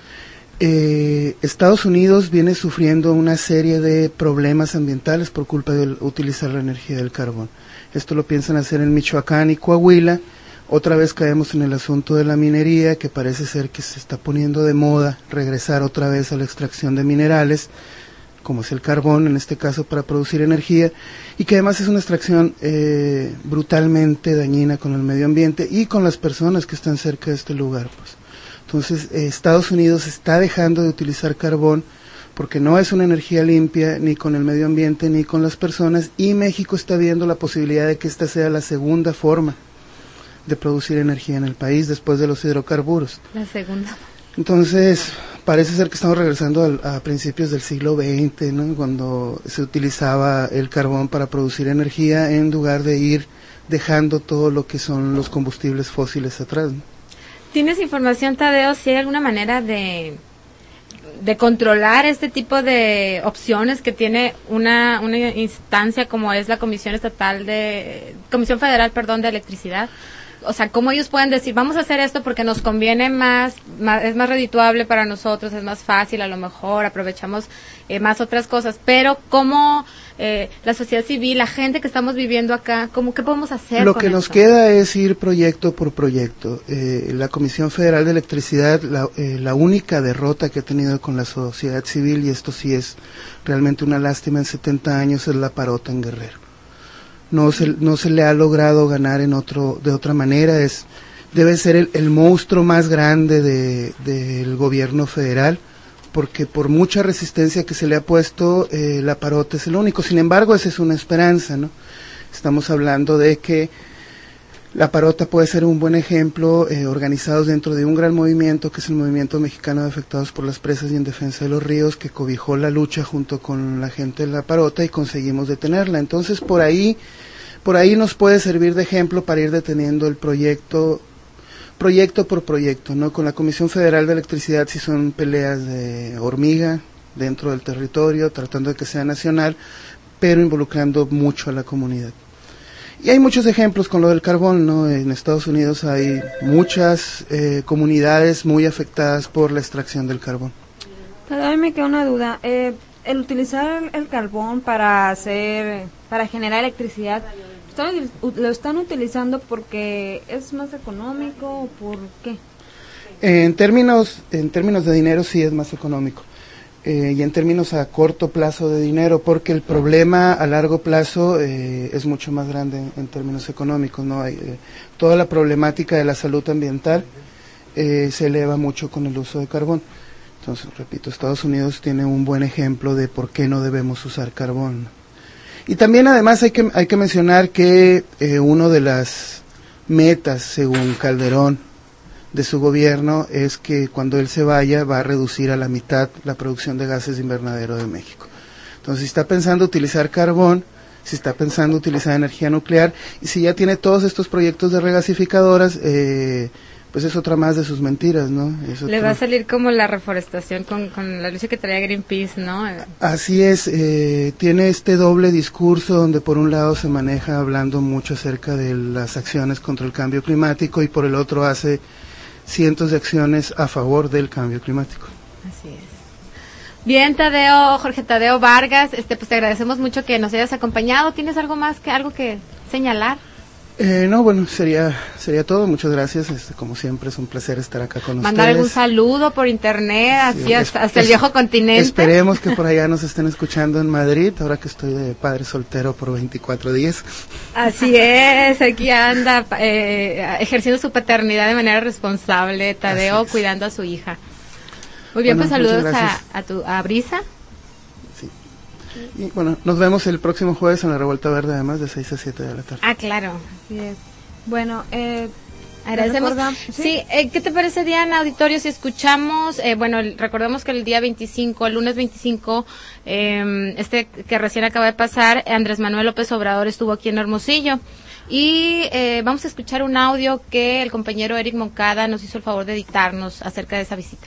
Estados Unidos viene sufriendo una serie de problemas ambientales por culpa de utilizar la energía del carbón. Esto lo piensan hacer en Michoacán y Coahuila. Otra vez caemos en el asunto de la minería, que parece ser que se está poniendo de moda regresar otra vez a la extracción de minerales, como es el carbón, en este caso para producir energía, y que además es una extracción brutalmente dañina con el medio ambiente y con las personas que están cerca de este lugar, pues. Entonces, Estados Unidos está dejando de utilizar carbón porque no es una energía limpia ni con el medio ambiente ni con las personas, y México está viendo la posibilidad de que esta sea la segunda forma de producir energía en el país después de los hidrocarburos. La segunda. Entonces, parece ser que estamos regresando a principios del siglo XX, ¿no? Cuando se utilizaba el carbón para producir energía en lugar de ir dejando todo lo que son los combustibles fósiles atrás, ¿no? ¿Tienes información, Tadeo, si hay alguna manera de controlar este tipo de opciones que tiene una instancia como es la Comisión Federal de Electricidad? o sea, cómo ellos pueden decir, vamos a hacer esto porque nos conviene más, es más redituable para nosotros, es más fácil, a lo mejor aprovechamos más otras cosas, pero cómo la sociedad civil, la gente que estamos viviendo acá, ¿qué podemos hacer? Lo que nos queda es ir proyecto por proyecto. La Comisión Federal de Electricidad, la única derrota que ha tenido con la sociedad civil, y esto sí es realmente una lástima en 70 años, es la parota en Guerrero. No se le ha logrado ganar de otra manera. Debe ser el monstruo más grande del gobierno federal, porque por mucha resistencia que se le ha puesto, la parota es el único. Sin embargo, esa es una esperanza, ¿no? Estamos hablando de que la parota puede ser un buen ejemplo, organizados dentro de un gran movimiento, que es el Movimiento Mexicano de Afectados por las Presas y en Defensa de los Ríos, que cobijó la lucha junto con la gente de la parota y conseguimos detenerla. Entonces, por ahí nos puede servir de ejemplo para ir deteniendo el proyecto por proyecto, ¿no? Con la Comisión Federal de Electricidad sí son peleas de hormiga dentro del territorio, tratando de que sea nacional, pero involucrando mucho a la comunidad. Y hay muchos ejemplos con lo del carbón, ¿no? En Estados Unidos hay muchas comunidades muy afectadas por la extracción del carbón. Pero a mí me queda una duda, el utilizar el carbón para generar electricidad, ¿lo están utilizando porque es más económico o por qué? En términos de dinero sí es más económico, y en términos a corto plazo de dinero, porque el problema a largo plazo es mucho más grande en términos económicos, ¿no? Toda la problemática de la salud ambiental se eleva mucho con el uso de carbón. Entonces, repito, Estados Unidos tiene un buen ejemplo de por qué no debemos usar carbón. Y también además hay que mencionar que una de las metas, según Calderón, de su gobierno, es que cuando él se vaya va a reducir a la mitad la producción de gases de invernadero de México. Entonces, si está pensando utilizar carbón, si está pensando utilizar energía nuclear, y si ya tiene todos estos proyectos de regasificadoras, pues es otra más de sus mentiras, ¿no? Le va a salir como la reforestación con la lucha que traía Greenpeace, ¿no? Así es, tiene este doble discurso donde por un lado se maneja hablando mucho acerca de las acciones contra el cambio climático y por el otro hace cientos de acciones a favor del cambio climático. Así es. Bien, Jorge Tadeo Vargas, pues te agradecemos mucho que nos hayas acompañado. ¿Tienes algo que señalar? No, bueno, sería todo. Muchas gracias. Como siempre es un placer estar acá con ustedes. Mandar algún saludo por internet, así hasta el viejo continente. Esperemos que por allá nos estén escuchando en Madrid, ahora que estoy de padre soltero por 24 días. Así es, aquí anda ejerciendo su paternidad de manera responsable, Tadeo, cuidando a su hija. Muy bien, pues saludos a Brisa. Y bueno, nos vemos el próximo jueves en la Revuelta Verde, además de 6 a 7 de la tarde. Ah, claro. Así es. Bueno, agradecemos. Sí, ¿qué te parece, Diana, auditorio, si escuchamos? Recordemos que el lunes 25, que recién acaba de pasar, Andrés Manuel López Obrador estuvo aquí en Hermosillo. Y vamos a escuchar un audio que el compañero Eric Moncada nos hizo el favor de dictarnos acerca de esa visita.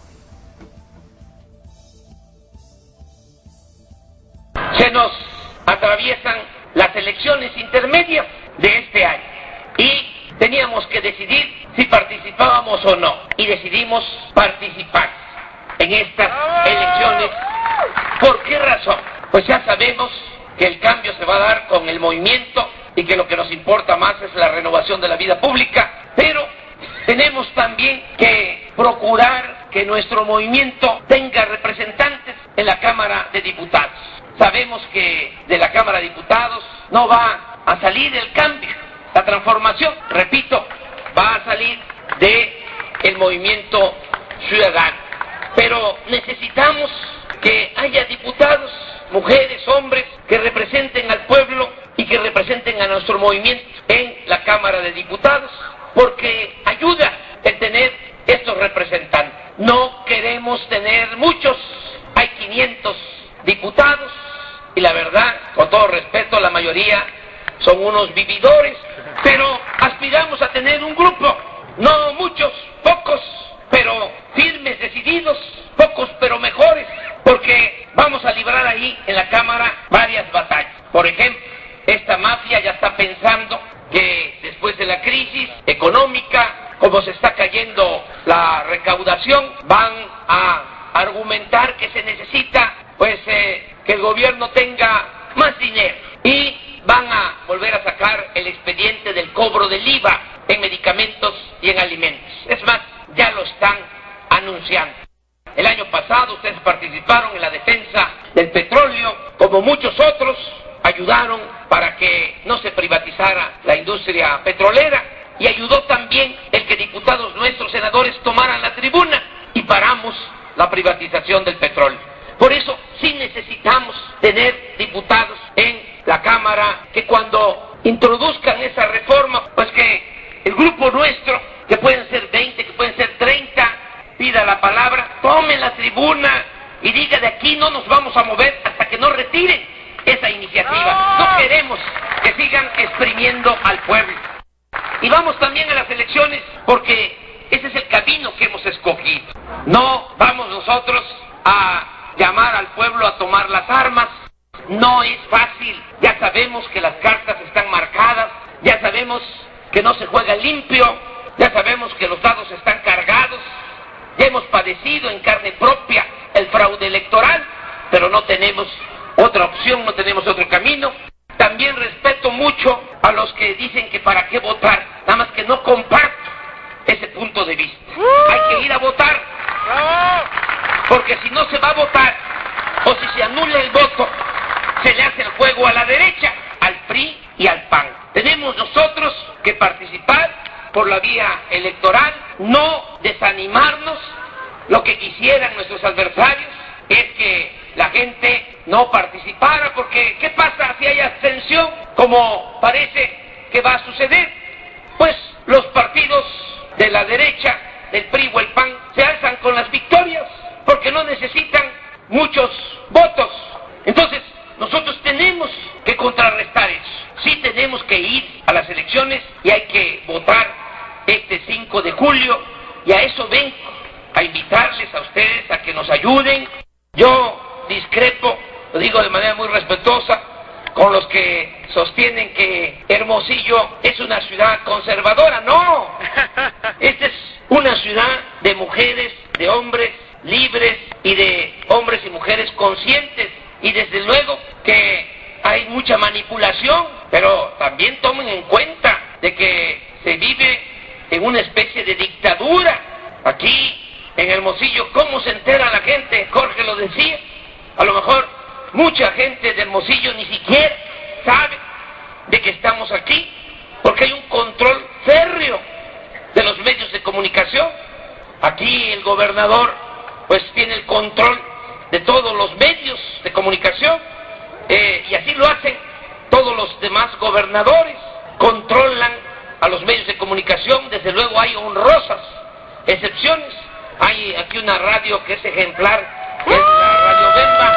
Se nos atraviesan las elecciones intermedias de este año y teníamos que decidir si participábamos o no, y decidimos participar en estas elecciones. ¿Por qué razón? Pues ya sabemos que el cambio se va a dar con el movimiento y que lo que nos importa más es la renovación de la vida pública, pero tenemos también que procurar que nuestro movimiento tenga representantes en la Cámara de Diputados. Sabemos que de la Cámara de Diputados no va a salir el cambio, la transformación, repito, va a salir de el movimiento ciudadano. Pero necesitamos que haya diputados, mujeres, hombres, que representen al pueblo y que representen a nuestro movimiento en la Cámara de Diputados, porque ayuda el tener estos representantes. No queremos tener muchos, hay 500 diputados, y la verdad, con todo respeto, la mayoría son unos vividores, pero aspiramos a tener un grupo, no muchos, pocos, pero firmes, decididos, pocos pero mejores, porque vamos a librar ahí en la Cámara varias batallas. Por ejemplo, esta mafia ya está pensando que después después de la crisis económica, como se está cayendo la recaudación, van a argumentar que se necesita, pues, que el gobierno tenga más dinero y van a volver a sacar el expediente del cobro del IVA en medicamentos y en alimentos. Es más, ya lo están anunciando. El año pasado ustedes participaron en la defensa del petróleo, como muchos otros ayudaron para que no se privatizara la industria petrolera, y ayudó también el que diputados nuestros, senadores, tomaran la tribuna y paramos la privatización del petróleo. Por eso sí necesitamos tener diputados en la Cámara que cuando introduzcan esa reforma, pues que el grupo nuestro, que pueden ser 20, que pueden ser 30, pida la palabra, tome la tribuna y diga: de aquí no nos vamos a mover hasta que no retiren esa iniciativa. No queremos que sigan exprimiendo al pueblo. Y vamos también a las elecciones porque ese es el camino que hemos escogido. No vamos nosotros a llamar al pueblo a tomar las armas. No es fácil. Ya sabemos que las cartas están marcadas, ya sabemos que no se juega limpio, ya sabemos que los dados están cargados, ya hemos padecido en carne propia el fraude electoral, pero no tenemos otra opción, no tenemos otro camino. También respeto mucho a los que dicen que para qué votar, nada más que no comparto ese punto de vista. Hay que ir a votar, porque si no se va a votar, o si se anula el voto, se le hace el juego a la derecha, al PRI y al PAN. Tenemos nosotros que participar por la vía electoral, no desanimarnos. Lo que quisieran nuestros adversarios es que la gente no participara, porque ¿qué pasa si hay abstención? Como parece que va a suceder, pues los partidos de la derecha, del PRI o el PAN, se alzan con las victorias, porque no necesitan muchos votos. Entonces, nosotros tenemos que contrarrestar eso. Sí tenemos que ir a las elecciones y hay que votar este 5 de julio, y a eso vengo, a invitarles a ustedes a que nos ayuden. Yo discrepo, lo digo de manera muy respetuosa, con los que sostienen que Hermosillo es una ciudad conservadora. No, esta es una ciudad de mujeres, de hombres libres y de hombres y mujeres conscientes. Y desde luego que hay mucha manipulación, pero también tomen en cuenta de que se vive en una especie de dictadura. Aquí en Hermosillo, ¿cómo se entera la gente? Jorge lo decía, a lo mejor mucha gente de Hermosillo ni siquiera sabe de que estamos aquí, porque hay un control férreo de los medios de comunicación. Aquí el gobernador pues tiene el control de todos los medios de comunicación, y así lo hacen todos los demás gobernadores, controlan a los medios de comunicación. Desde luego hay honrosas excepciones. Hay aquí una radio que es ejemplar, que es la Radio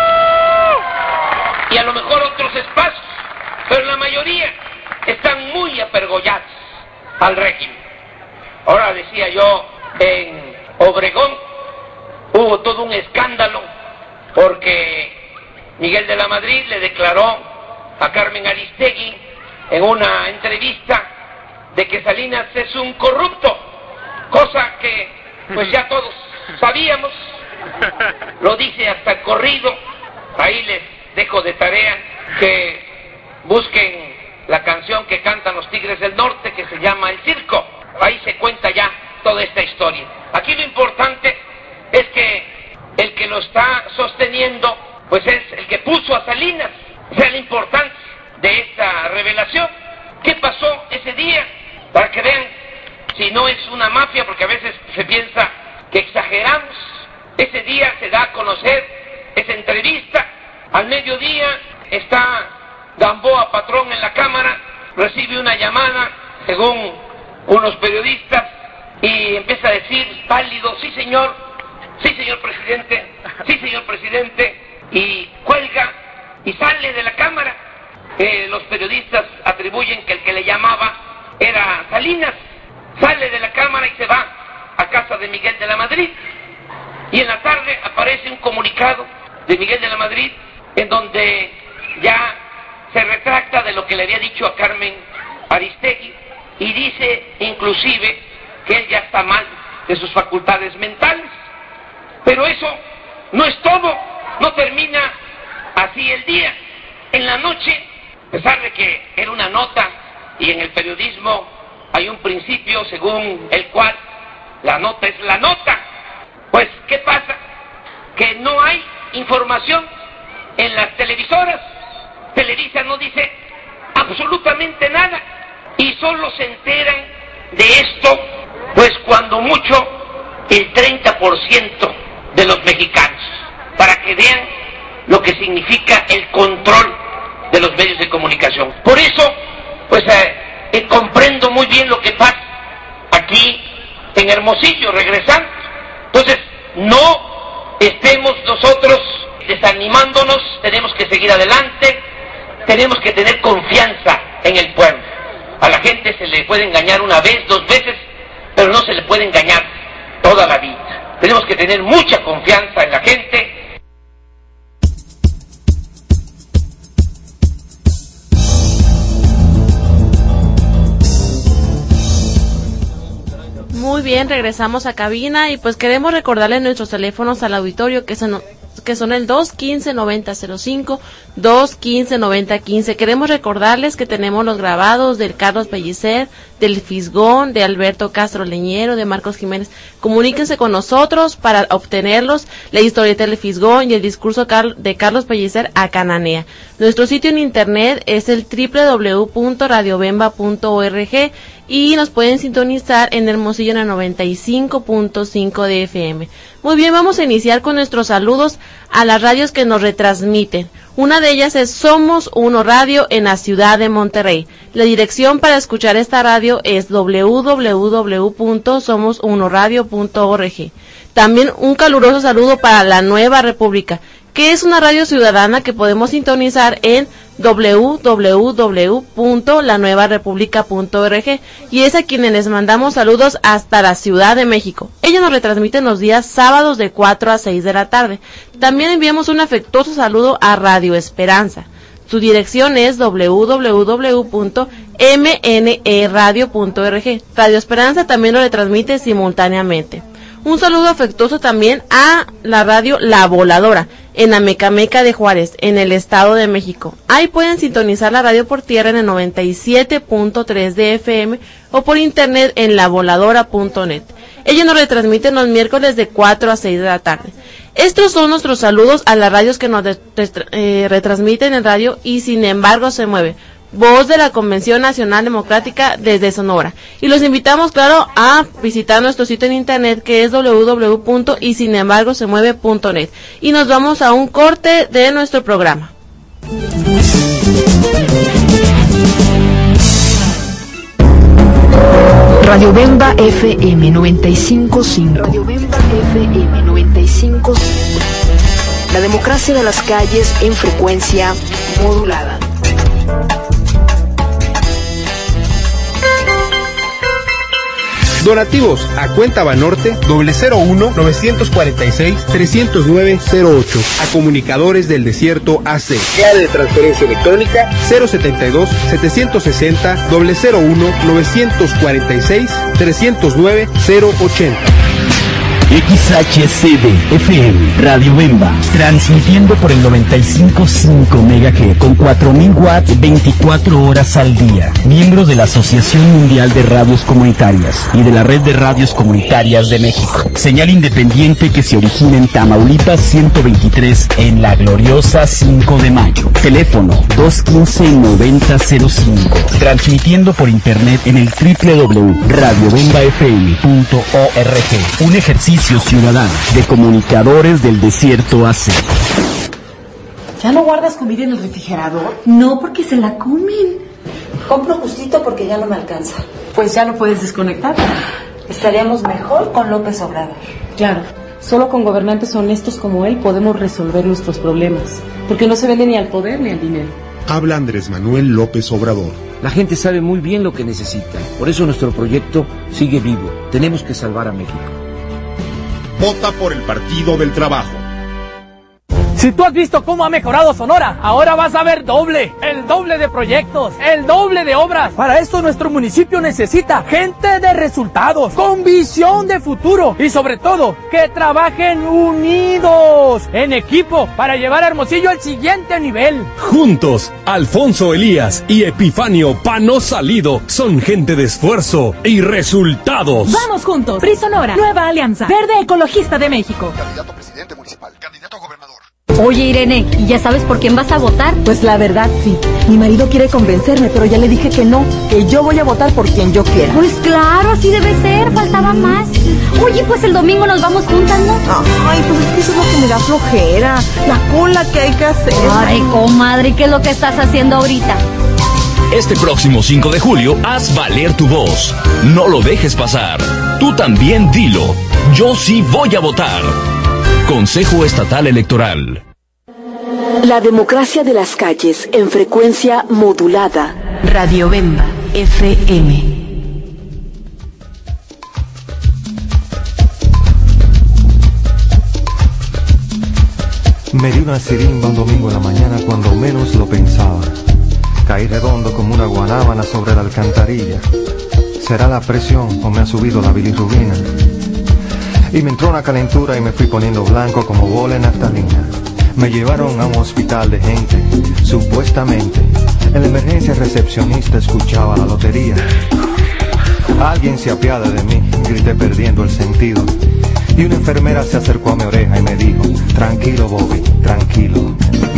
Bemba, y a lo mejor otros espacios, pero la mayoría están muy apergollados al régimen. Ahora decía yo, en Obregón hubo todo un escándalo porque Miguel de la Madrid le declaró a Carmen Aristegui en una entrevista de que Salinas es un corrupto, cosa que pues ya todos sabíamos, lo dice hasta el corrido. Ahí les dejo de tarea que busquen la canción que cantan los Tigres del Norte, que se llama El Circo. Ahí se cuenta ya toda esta historia. Aquí lo importante es que el que lo está sosteniendo pues es el que puso a Salinas. O sea, la importancia de esta revelación. ¿Qué pasó ese día? Para que vean si no es una mafia, porque a veces se piensa que exageramos. Ese día se da a conocer esa entrevista. Al mediodía está Gamboa Patrón en la Cámara, recibe una llamada, según unos periodistas, y empieza a decir pálido: sí señor presidente, sí señor presidente, y cuelga y sale de la Cámara. Los periodistas atribuyen que el que le llamaba era Salinas. Sale de la Cámara y se va a casa de Miguel de la Madrid, y en la tarde aparece un comunicado de Miguel de la Madrid en donde ya se retracta de lo que le había dicho a Carmen Aristegui, y dice inclusive que él ya está mal de sus facultades mentales. Pero eso no es todo, no termina así el día. En la noche, a pesar de que era una nota y en el periodismo hay un principio según el cual la nota es la nota, pues ¿qué pasa? Que no hay información en las televisoras. Televisa no dice absolutamente nada y solo se enteran de esto pues cuando mucho el 30% de los mexicanos, para que vean lo que significa el control de los medios de comunicación. Por eso pues comprendo muy bien lo que pasa aquí en Hermosillo, regresando. Entonces no estemos nosotros desanimándonos, tenemos que seguir adelante, tenemos que tener confianza en el pueblo. A la gente se le puede engañar una vez, 2 veces, pero no se le puede engañar toda la vida. Tenemos que tener mucha confianza en la gente. Muy bien, regresamos a cabina y pues queremos recordarles nuestros teléfonos al auditorio que son el 215-9005, 215-9015. Queremos recordarles que tenemos los grabados del Carlos Pellicer, del Fisgón, de Alberto Castro Leñero, de Marcos Jiménez. Comuníquense con nosotros para obtenerlos, la historieta del Fisgón y el discurso de Carlos Pellicer a Cananea. Nuestro sitio en internet es el www.radiobemba.org y nos pueden sintonizar en Hermosillo en la 95.5 de FM. Muy bien, vamos a iniciar con nuestros saludos a las radios que nos retransmiten. Una de ellas es Somos Uno Radio en la ciudad de Monterrey. La dirección para escuchar esta radio es www.somosunoradio.org. También un caluroso saludo para La Nueva República, que es una radio ciudadana que podemos sintonizar en www.lanuevarepublica.org y es a quienes les mandamos saludos hasta la Ciudad de México. Ellos nos retransmiten los días sábados de 4 a 6 de la tarde. También enviamos un afectuoso saludo a Radio Esperanza. Su dirección es www.mneradio.org. Radio Esperanza también lo retransmite simultáneamente. Un saludo afectuoso también a la radio La Voladora, en Amecameca de Juárez, en el Estado de México. Ahí pueden sintonizar la radio por tierra en el 97.3 de FM o por internet en lavoladora.net. Ellos nos retransmiten los miércoles de 4 a 6 de la tarde. Estos son nuestros saludos a las radios que nos retransmiten en radio y sin embargo se mueve. Voz de la Convención Nacional Democrática desde Sonora. Y los invitamos, claro, a visitar nuestro sitio en internet que es www.ysinembargosemueve.net. Y nos vamos a un corte de nuestro programa. Radio Bemba FM 95.5. Radio Bemba FM 95.5. La democracia de las calles en frecuencia modulada. Donativos a cuenta Banorte 001-946-309-08. A Comunicadores del Desierto AC. Clave de transferencia electrónica 072-701-946-309-080. XHCD FM Radio Bemba, transmitiendo por el 95.5 MHz con 4.000 watts 24 horas al día. Miembros de la Asociación Mundial de Radios Comunitarias y de la Red de Radios Comunitarias de México. Señal independiente que se origina en Tamaulipas 123 en la gloriosa 5 de Mayo. Teléfono 215-9005. Transmitiendo por internet en el www.radiobembafm.org. Un ejercicio ciudadano de Comunicadores del Desierto AC. ¿Ya no guardas comida en el refrigerador? No, porque se la comen. Compro justito porque ya no me alcanza. Pues ya lo puedes desconectar. Estaríamos mejor con López Obrador. Claro, solo con gobernantes honestos como él podemos resolver nuestros problemas. Porque no se vende ni al poder ni al dinero. Habla Andrés Manuel López Obrador. La gente sabe muy bien lo que necesita. Por eso nuestro proyecto sigue vivo. Tenemos que salvar a México. Vota por el Partido del Trabajo. Si tú has visto cómo ha mejorado Sonora, ahora vas a ver el doble de proyectos, el doble de obras. Para esto nuestro municipio necesita gente de resultados, con visión de futuro y sobre todo que trabajen unidos, en equipo, para llevar a Hermosillo al siguiente nivel. Juntos, Alfonso Elías y Epifanio Pano Salido son gente de esfuerzo y resultados. Vamos juntos, PRI Sonora, Nueva Alianza, Verde Ecologista de México. Candidato a presidente municipal, candidato a gobernador. Oye, Irene, ¿y ya sabes por quién vas a votar? Pues la verdad sí. Mi marido quiere convencerme, pero ya le dije que no, que yo voy a votar por quien yo quiera. Pues claro, así debe ser, faltaba más. Oye, pues el domingo nos vamos juntas, ¿no? Ay, pues es que eso es lo que me da flojera, la cola que hay que hacer. Ay, comadre, ¿qué es lo que estás haciendo ahorita? Este próximo 5 de julio, haz valer tu voz. No lo dejes pasar. Tú también dilo. Yo sí voy a votar. Consejo Estatal Electoral. La democracia de las calles en frecuencia modulada. Radio Bemba FM. Me di una sirimba un domingo en la mañana cuando menos lo pensaba. Caí redondo como una guanábana sobre la alcantarilla. ¿Será la presión o me ha subido la bilirrubina? Y me entró una calentura y me fui poniendo blanco como bola en naftalina. Me llevaron a un hospital de gente, supuestamente. En la emergencia recepcionista escuchaba la lotería. Alguien se apiade de mí, grité perdiendo el sentido. Y una enfermera se acercó a mi oreja y me dijo: tranquilo, Bobby, tranquilo.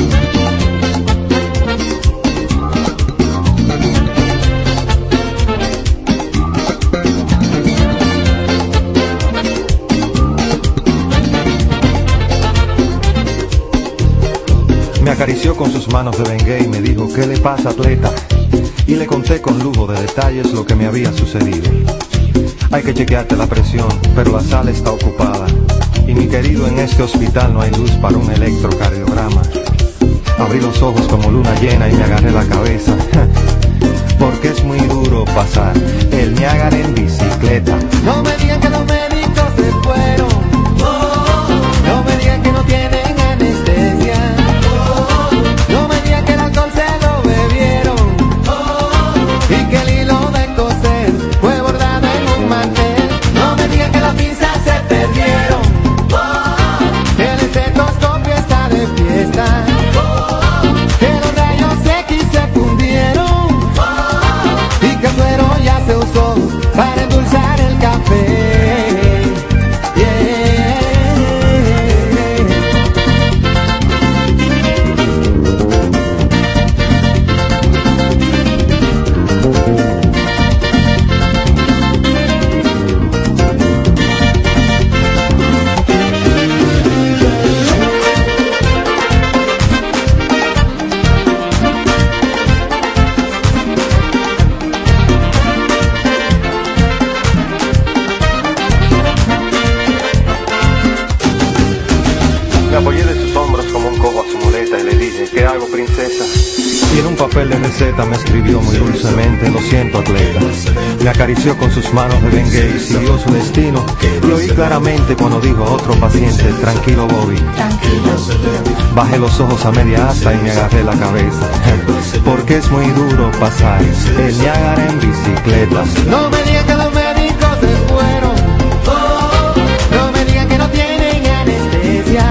Me acarició con sus manos de Bengay y me dijo: ¿qué le pasa, atleta? Y le conté con lujo de detalles lo que me había sucedido. Hay que chequearte la presión, pero la sala está ocupada. Y mi querido, en este hospital no hay luz para un electrocardiograma. Abrí los ojos como luna llena y me agarré la cabeza. Porque es muy duro pasar el Niágara en bicicleta. No me digan que los médicos se fueron. No me digan que no tienen anestesia. No me digan que el alcohol se lo bebieron. Y que el hilo de coser fue bordado en un mantel. No me digan que las pinzas se perdieron. Que el estetoscopio está de fiesta. Que los rayos X se fundieron. Y que el suero ya se usó para endulzar el café. ¿Qué hago, princesa? Y en un papel de receta me escribió muy dulcemente: lo siento, atleta. Me acarició con sus manos de Bengay y siguió su destino. Y oí claramente cuando dijo a otro paciente: tranquilo, Bobby, tranquilo. Bajé los ojos a media asta y me agarré la cabeza. Porque es muy duro pasar el Niágara en bicicleta. No me digan que los médicos se fueron. No me digan que no tienen anestesia.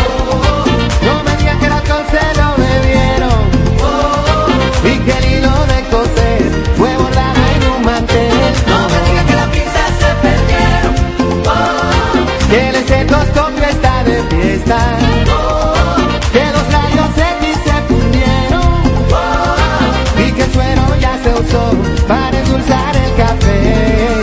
Se lo bebieron. Y que el hilo de coser fue bordado en un mantel. No me digan que las pinzas se perdieron. Que el estetoscopio está de fiesta. Que los rayos X se fundieron. Y que el suero ya se usó para endulzar el café.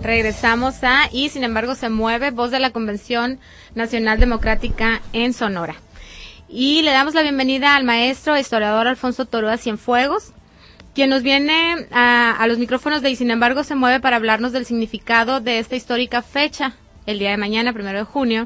Regresamos a Y sin embargo se mueve, voz de la Convención Nacional Democrática en Sonora. Y le damos la bienvenida al maestro historiador Alfonso Torúa Cienfuegos, quien nos viene a los micrófonos de Y sin embargo se mueve para hablarnos del significado de esta histórica fecha, el día de mañana, 1 de junio,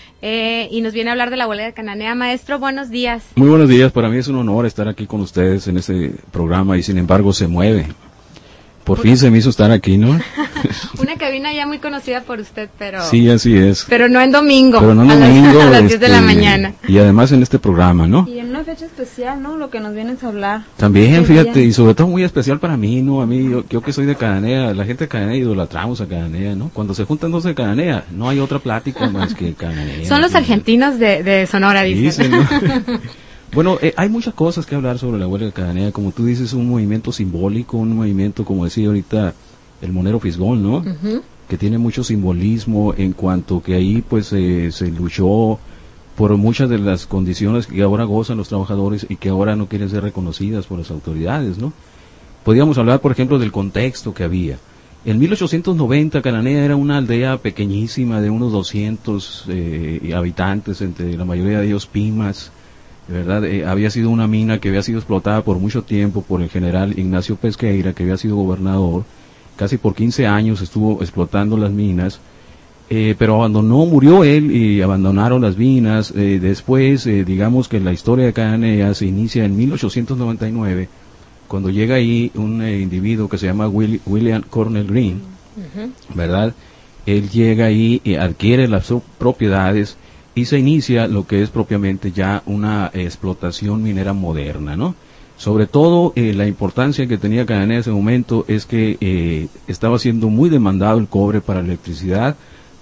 y nos viene a hablar de la huelga cananea. Maestro, buenos días. Muy buenos días, para mí es un honor estar aquí con ustedes en este programa Y sin embargo se mueve. Por fin se me hizo estar aquí, ¿no? Una cabina ya muy conocida por usted, pero... Sí, así es. Pero no en domingo. Pero no en domingo. A las 10 de la mañana. Y además en este programa, ¿no? Y en una fecha especial, ¿no? Lo que nos vienes a hablar. También, fíjate, y sobre todo muy especial para mí, ¿no? A mí, yo que soy de Cananea, la gente de Cananea idolatramos a Cananea, ¿no? Cuando se juntan dos de Cananea, no hay otra plática más que Cananea. Son los argentinos de Sonora, dicen. ¿No? Bueno, hay muchas cosas que hablar sobre la huelga cananea. Como tú dices, un movimiento simbólico, un movimiento, como decía ahorita el monero Fisgón, ¿no? Uh-huh. Que tiene mucho simbolismo en cuanto que ahí pues se luchó por muchas de las condiciones que ahora gozan los trabajadores y que ahora no quieren ser reconocidas por las autoridades, ¿no? Podríamos hablar, por ejemplo, del contexto que había. En 1890 Cananea era una aldea pequeñísima de unos 200 habitantes, entre la mayoría de ellos pimas. ¿Verdad? Había sido una mina que había sido explotada por mucho tiempo por el general Ignacio Pesqueira, que había sido gobernador. Casi por 15 años estuvo explotando las minas, pero murió él y abandonaron las minas. Después, digamos que la historia de Cananea se inicia en 1899, cuando llega ahí un individuo que se llama William Cornell Green, ¿verdad? Él llega ahí y adquiere las propiedades y se inicia lo que es propiamente ya una explotación minera moderna, ¿no? Sobre todo, la importancia que tenía Cananea en ese momento es que estaba siendo muy demandado el cobre para electricidad.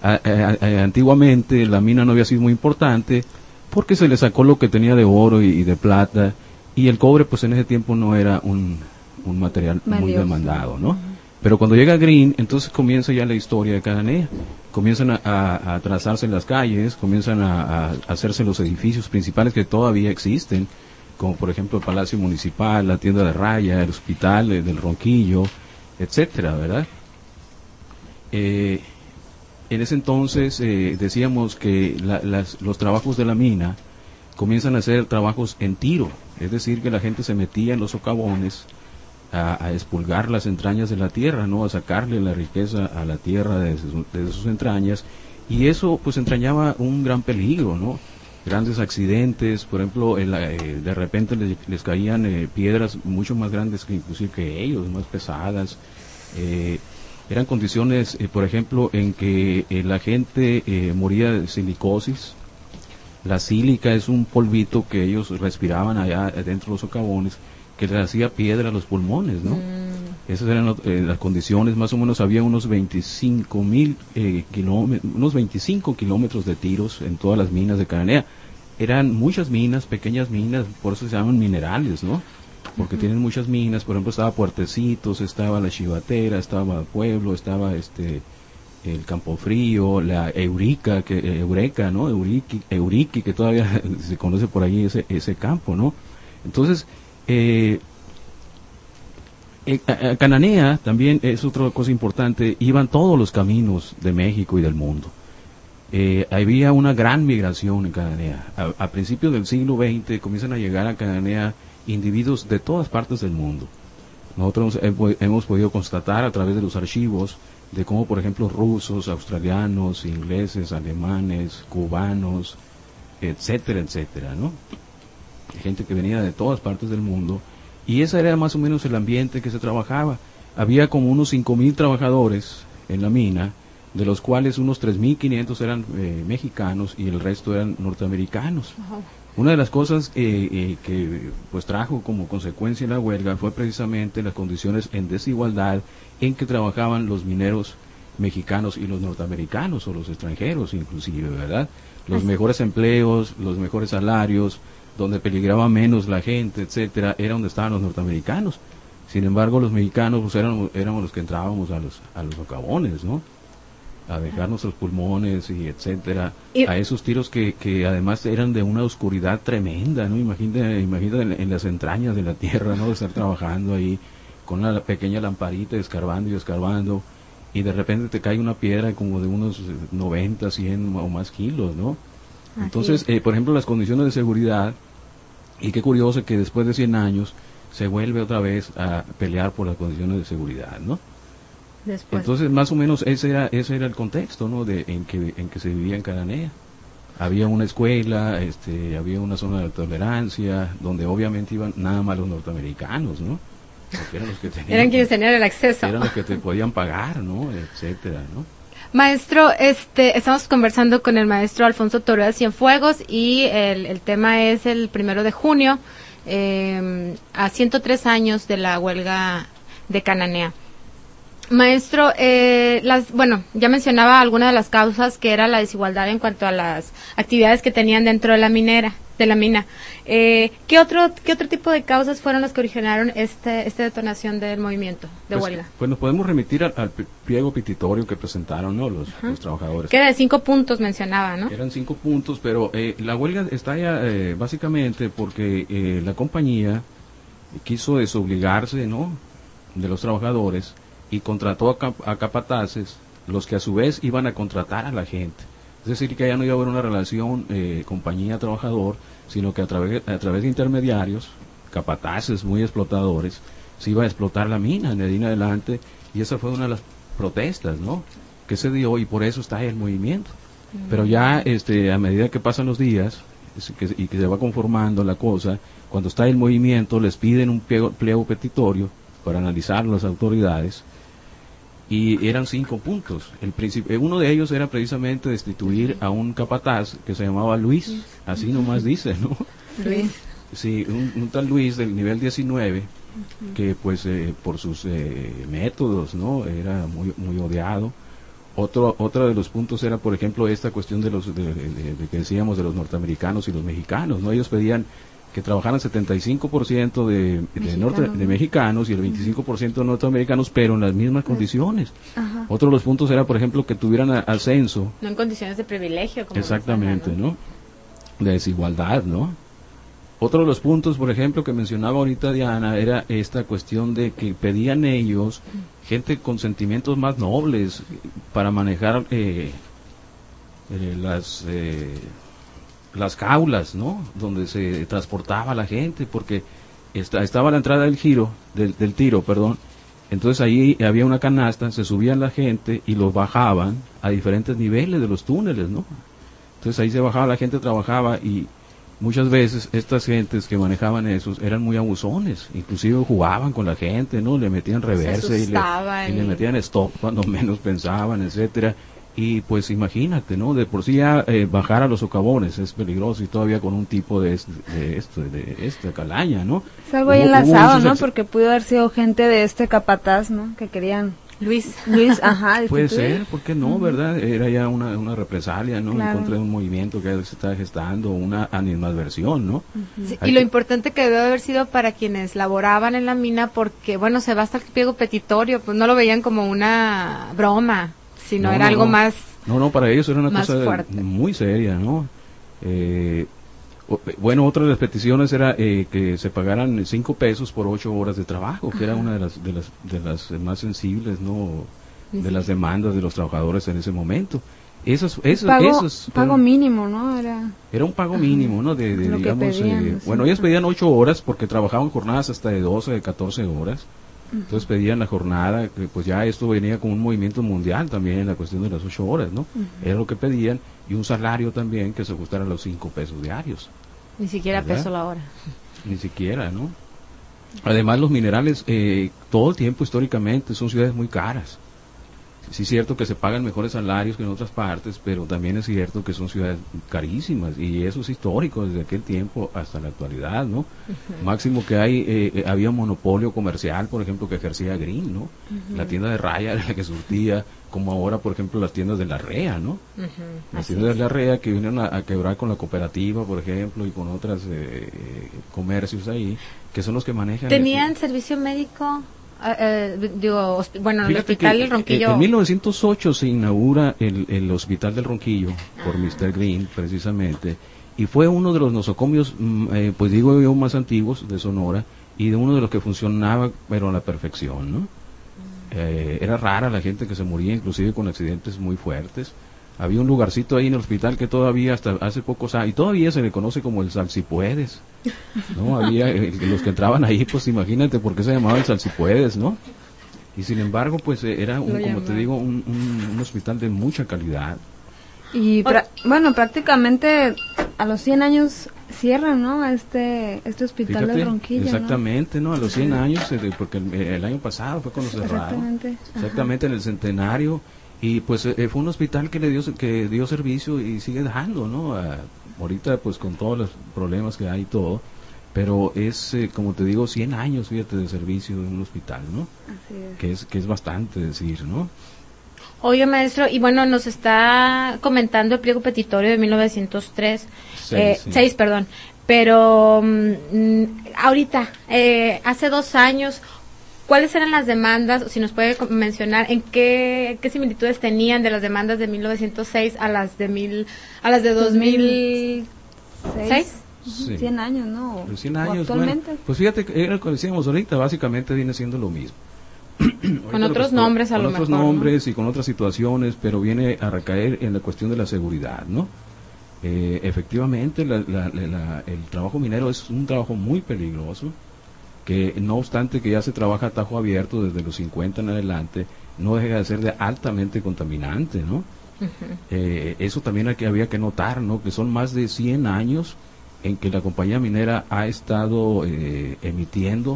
Antiguamente la mina no había sido muy importante porque se le sacó lo que tenía de oro y de plata, y el cobre pues en ese tiempo no era un material muy demandado, ¿no? Pero cuando llega Green, entonces comienza ya la historia de Cananea. Comienzan a trazarse las calles, comienzan a hacerse los edificios principales que todavía existen, como por ejemplo el Palacio Municipal, la tienda de raya, el hospital del Ronquillo, etcétera, ¿verdad? En ese entonces decíamos que los trabajos de la mina comienzan a ser trabajos en tiro, es decir, que la gente se metía en los socavones a expulgar las entrañas de la tierra, ¿no? A sacarle la riqueza a la tierra de sus entrañas, y eso pues entrañaba un gran peligro, ¿no? Grandes accidentes, por ejemplo, de repente les caían piedras mucho más grandes que inclusive que ellos, más pesadas. Eran condiciones, por ejemplo, en que la gente moría de silicosis. La sílica es un polvito que ellos respiraban allá dentro de los socavones, que les hacía piedra a los pulmones, ¿no? Esas eran las condiciones. Más o menos había unos 25 kilómetros de tiros en todas las minas de Cananea. Eran muchas minas, pequeñas minas, por eso se llaman minerales, ¿no? Porque tienen muchas minas. Por ejemplo, estaba Puertecitos, estaba La Chivatera, estaba Pueblo, estaba el Campo Frío, la Eureka, ¿no? Euriqui, que todavía se conoce por ahí ese campo, ¿no? Entonces, Cananea también es otra cosa importante. Iban todos los caminos de México y del mundo. Había una gran migración en Cananea. A principios del siglo XX comienzan a llegar a Cananea individuos de todas partes del mundo. Nosotros hemos podido constatar a través de los archivos de cómo, por ejemplo, rusos, australianos, ingleses, alemanes, cubanos, etcétera, etcétera, ¿no? Gente que venía de todas partes del mundo, y ese era más o menos el ambiente que se trabajaba. Había como unos 5,000 trabajadores en la mina, de los cuales unos 3,500 eran mexicanos y el resto eran norteamericanos. Una de las cosas que pues trajo como consecuencia la huelga fue precisamente las condiciones en desigualdad en que trabajaban los mineros mexicanos y los norteamericanos, o los extranjeros inclusive, ¿verdad? Los mejores empleos, los mejores salarios, donde peligraba menos la gente, etcétera, era donde estaban los norteamericanos. Sin embargo, los mexicanos pues éramos los que entrábamos a los socavones, ¿no? A dejar nuestros pulmones y etcétera, a esos tiros que además eran de una oscuridad tremenda, ¿no? Imagínate en las entrañas de la tierra, ¿no? Estar trabajando ahí con una pequeña lamparita, escarbando y escarbando. y de repente te cae una piedra como de unos 90, 100 o más kilos, ¿no? Entonces, por ejemplo, las condiciones de seguridad, y qué curioso que después de 100 años se vuelve otra vez a pelear por las condiciones de seguridad, ¿no? Entonces, más o menos ese era el contexto, ¿no? En que se vivía en Cananea. Había una escuela, había una zona de tolerancia, donde obviamente iban nada más los norteamericanos, ¿no? Porque eran los que tenían, eran quienes tenían el acceso. Eran los que te podían pagar, ¿no? Etcétera, ¿no? Maestro, estamos conversando con el maestro Alfonso Torueda Cienfuegos y el tema es el 1 de junio, a 103 años de la huelga de Cananea. Maestro, ya mencionaba alguna de las causas, que era la desigualdad en cuanto a las actividades que tenían dentro de la mina. ¿Qué otro tipo de causas fueron las que originaron esta detonación del movimiento de huelga? Pues nos podemos remitir al pliego petitorio que presentaron, ¿no? los trabajadores. Que era de 5 puntos mencionaba, ¿no? Eran 5 puntos, pero la huelga está ya básicamente porque la compañía quiso desobligarse, ¿no?, de los trabajadores, y contrató a capataces, los que a su vez iban a contratar a la gente. Es decir, que ya no iba a haber una relación compañía-trabajador, sino que a través de intermediarios, capataces muy explotadores, se iba a explotar la mina de ahí en adelante, y esa fue una de las protestas, ¿no?, que se dio, y por eso está el movimiento. Pero ya a medida que pasan los días y que se va conformando la cosa, cuando está el movimiento les piden un pliego petitorio para analizar las autoridades, y eran 5 puntos. Uno de ellos era precisamente destituir a un capataz que se llamaba Luis, así nomás dice, ¿no? Luis. Sí, un tal Luis del nivel 19, que pues por sus métodos, ¿no?, era muy odiado. Otro de los puntos era, por ejemplo, esta cuestión de que decíamos de los norteamericanos y los mexicanos, ¿no? Ellos pedían que trabajaran 75% de mexicanos y el 25% norteamericanos, pero en las mismas condiciones. Ajá. Otro de los puntos era, por ejemplo, que tuvieran ascenso. No en condiciones de privilegio. Como exactamente, ¿no? De desigualdad, ¿no? Otro de los puntos, por ejemplo, que mencionaba ahorita Diana, era esta cuestión de que pedían ellos gente con sentimientos más nobles para manejar las jaulas, ¿no?, donde se transportaba la gente, porque estaba a la entrada del tiro, entonces ahí había una canasta, se subían la gente y los bajaban a diferentes niveles de los túneles, ¿no? Entonces ahí se bajaba la gente, trabajaba, y muchas veces estas gentes que manejaban esos eran muy abusones, inclusive jugaban con la gente, ¿no?, le metían reversa y le metían stop cuando menos pensaban, etcétera. Y pues imagínate, ¿no?, de por sí ya bajar a los socavones es peligroso, y todavía con un tipo de esta calaña, ¿no? Es algo ahí enlazado, ¿no? Porque pudo haber sido gente de este capataz, ¿no?, que querían Luis, ajá. Puede ser, ¿por qué no, verdad? Era ya una represalia, ¿no? Claro. En contra de un movimiento que se está gestando, una animadversión, ¿no? Sí, y lo importante que debe haber sido para quienes laboraban en la mina, porque, bueno, se va hasta el pliego petitorio, pues no lo veían como una broma, sino era algo más. No, para ellos era una cosa fuerte, muy seria, ¿no? Bueno, otra de las peticiones era que se pagaran 5 pesos por 8 horas de trabajo, que era una de las más sensibles, ¿no?, de las demandas de los trabajadores en ese momento. Pago mínimo, ¿no? Era un pago mínimo, ¿no? Digamos, ellos pedían 8 horas porque trabajaban jornadas hasta de 12, de 14 horas. Entonces pedían la jornada, que pues ya esto venía con un movimiento mundial también en la cuestión de las 8 horas, ¿no? Era lo que pedían, y un salario también que se ajustara a los 5 pesos diarios. Ni siquiera peso la hora. Ni siquiera, ¿no? Además, los minerales, todo el tiempo históricamente son ciudades muy caras. Sí es cierto que se pagan mejores salarios que en otras partes, pero también es cierto que son ciudades carísimas, y eso es histórico desde aquel tiempo hasta la actualidad, ¿no? Máximo que había un monopolio comercial, por ejemplo, que ejercía Green, ¿no? La tienda de Raya era la que surtía, como ahora, por ejemplo, las tiendas de la REA, ¿no? Las tiendas de la REA que vinieron a quebrar con la cooperativa, por ejemplo, y con otros comercios ahí, que son los que manejan. ¿Tenían servicio médico? El hospital del Ronquillo. En 1908 se inaugura el hospital del Ronquillo por Mr. Green, precisamente, y fue uno de los nosocomios, pues digo yo, más antiguos de Sonora, y de uno de los que funcionaba, pero a la perfección, ¿no? Era rara la gente que se moría, inclusive con accidentes muy fuertes. Había un lugarcito ahí en el hospital que todavía hasta hace pocos años, y todavía se le conoce como el Salsipuedes, ¿no? Había los que entraban ahí, pues imagínate por qué se llamaba el Salsipuedes, ¿no? Y sin embargo, pues era, como te digo, un hospital de mucha calidad. Y bueno, prácticamente a los 100 años cierran, ¿no? Este hospital. Fíjate, de Ronquilla, exactamente, ¿no? A los 100 años, porque el año pasado fue cuando cerraron. Exactamente, en el centenario. Y pues fue un hospital que dio servicio y sigue dejando, ¿no? Ahorita pues con todos los problemas que hay y todo, pero es, como te digo, 100 años, fíjate, de servicio en un hospital, ¿no? Así es. Que es bastante decir, ¿no? Oye, maestro, y bueno, nos está comentando el pliego petitorio de 1903, 6, perdón, pero ahorita, hace 2 años, ¿cuáles eran las demandas? O si nos puede mencionar en qué similitudes tenían de las demandas de 1906 a las de 2006. Sí. 100 años, ¿no? 100 años, actualmente. Bueno, pues fíjate que era lo que decíamos ahorita, básicamente viene siendo lo mismo. Con otros nombres a lo mejor. Con otros nombres, ¿no? Y con otras situaciones, pero viene a recaer en la cuestión de la seguridad, ¿no? Efectivamente, el trabajo minero es un trabajo muy peligroso, que no obstante que ya se trabaja a tajo abierto desde los 50 en adelante, no deja de ser de altamente contaminante, ¿no? Eso también había que notar, ¿no? Que son más de 100 años en que la compañía minera ha estado emitiendo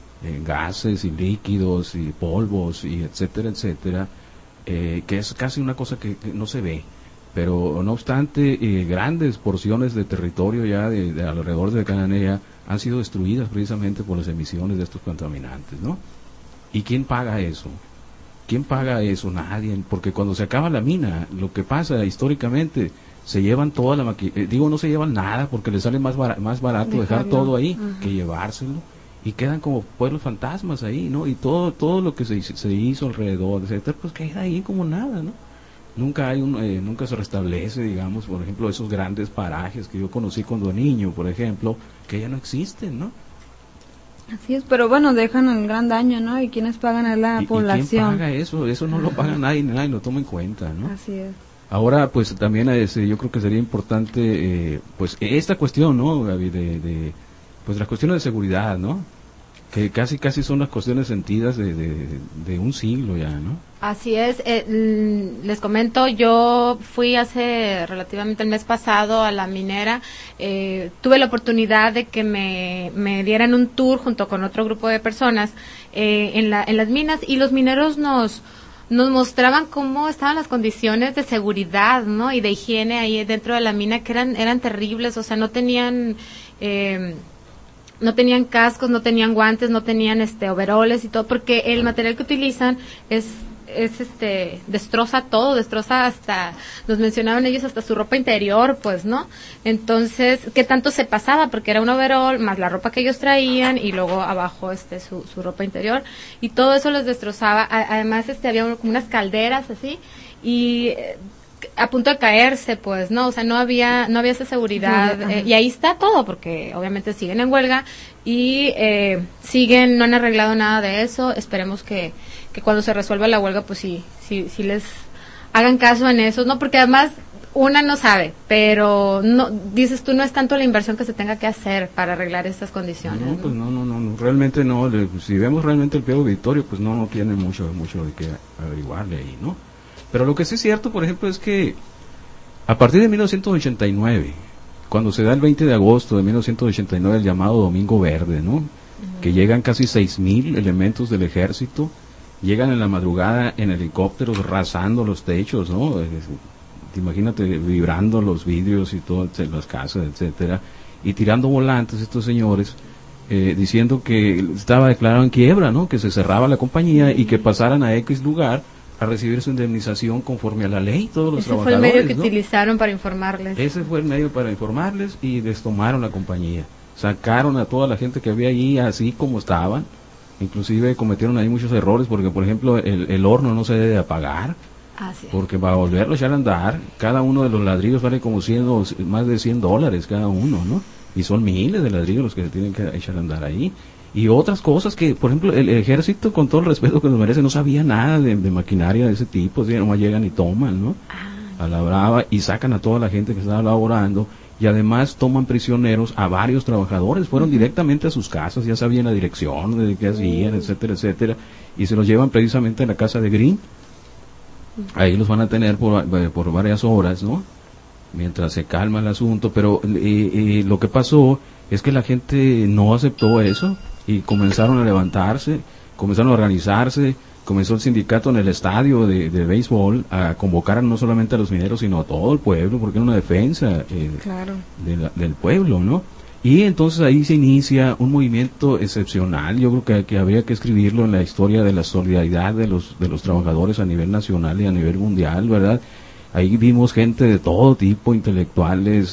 gases y líquidos y polvos y etcétera, etcétera, que es casi una cosa que no se ve, pero no obstante grandes porciones de territorio ya de alrededor de Cananea han sido destruidas precisamente por las emisiones de estos contaminantes, ¿no? ¿Y quién paga eso? ¿Quién paga eso? Nadie, porque cuando se acaba la mina, lo que pasa históricamente, se llevan toda la no se llevan nada porque les sale más barato dejar todo ahí que llevárselo, y quedan como pueblos fantasmas ahí, ¿no? Y todo lo que se hizo alrededor, etcétera, pues queda ahí como nada, ¿no? Nunca se restablece, digamos, por ejemplo, esos grandes parajes que yo conocí cuando niño, por ejemplo, que ya no existen, ¿no? Así es, pero bueno, dejan el gran daño, ¿no? ¿Y quiénes pagan? Es la población. ¿Y quién paga eso? Eso no lo paga nadie lo toma en cuenta, ¿no? Así es. Ahora, pues también yo creo que sería importante, pues esta cuestión, ¿no, Gaby? Pues las cuestiones de seguridad, ¿no? Que casi son las cuestiones sentidas de un siglo ya, ¿no? Así es. Les comento, yo fui hace relativamente el mes pasado a la minera. Tuve la oportunidad de que me dieran un tour junto con otro grupo de personas en las minas, y los mineros nos mostraban cómo estaban las condiciones de seguridad, ¿no? Y de higiene ahí dentro de la mina, que eran terribles. O sea, no tenían cascos, no tenían guantes, no tenían overoles y todo, porque el material que utilizan destroza todo, destroza hasta, nos mencionaban ellos, hasta su ropa interior, pues, ¿no? Entonces, ¿qué tanto se pasaba? Porque era un overol más la ropa que ellos traían, y luego abajo su ropa interior, y todo eso les destrozaba. Además, había como unas calderas así, y a punto de caerse, pues, ¿no? O sea, no había esa seguridad, y ahí está todo, porque obviamente siguen en huelga y no han arreglado nada de eso. Esperemos que cuando se resuelva la huelga, pues sí les hagan caso en eso, ¿no? Porque además una no sabe, pero no, dices tú, no es tanto la inversión que se tenga que hacer para arreglar estas condiciones. No, pues no, realmente no. Si vemos realmente el pliego petitorio, pues no tiene mucho de qué averiguarle ahí, ¿no? Pero lo que sí es cierto, por ejemplo, es que a partir de 1989, cuando se da el 20 de agosto de 1989 el llamado Domingo Verde, ¿no? Que llegan casi 6,000 elementos del ejército, llegan en la madrugada en helicópteros rasando los techos, ¿no? Imagínate, vibrando los vidrios y todo, las casas, etcétera, y tirando volantes estos señores, diciendo que estaba declarado en quiebra, ¿no? Que se cerraba la compañía y que pasaran a X lugar a recibir su indemnización conforme a la ley, todos los trabajadores. Ese fue el medio que utilizaron para informarles. Ese fue el medio para informarles, y les tomaron la compañía. Sacaron a toda la gente que había allí así como estaban. Inclusive cometieron ahí muchos errores, porque por ejemplo el horno no se debe apagar, porque para volverlo a echar a andar, cada uno de los ladrillos vale como más de $100 cada uno, ¿no? Y son miles de ladrillos los que se tienen que echar a andar ahí. y otras cosas que, por ejemplo, el ejército, con todo el respeto que nos merece, no sabía nada de maquinaria de ese tipo, así, nomás llegan y toman, ¿no? A la brava, y sacan a toda la gente que estaba laborando, y además toman prisioneros a varios trabajadores, fueron directamente a sus casas, ya sabían la dirección de qué hacían, etcétera, etcétera, y se los llevan precisamente a la casa de Green. Ahí los van a tener por varias horas, ¿no? Mientras se calma el asunto, pero lo que pasó es que la gente no aceptó eso y comenzaron a levantarse, comenzaron a organizarse, comenzó el sindicato en el estadio de béisbol a convocar no solamente a los mineros, sino a todo el pueblo, porque era una defensa del pueblo, ¿no? Y entonces ahí se inicia un movimiento excepcional. Yo creo que habría que escribirlo en la historia de la solidaridad de los trabajadores a nivel nacional y a nivel mundial, ¿verdad? Ahí vimos gente de todo tipo, intelectuales,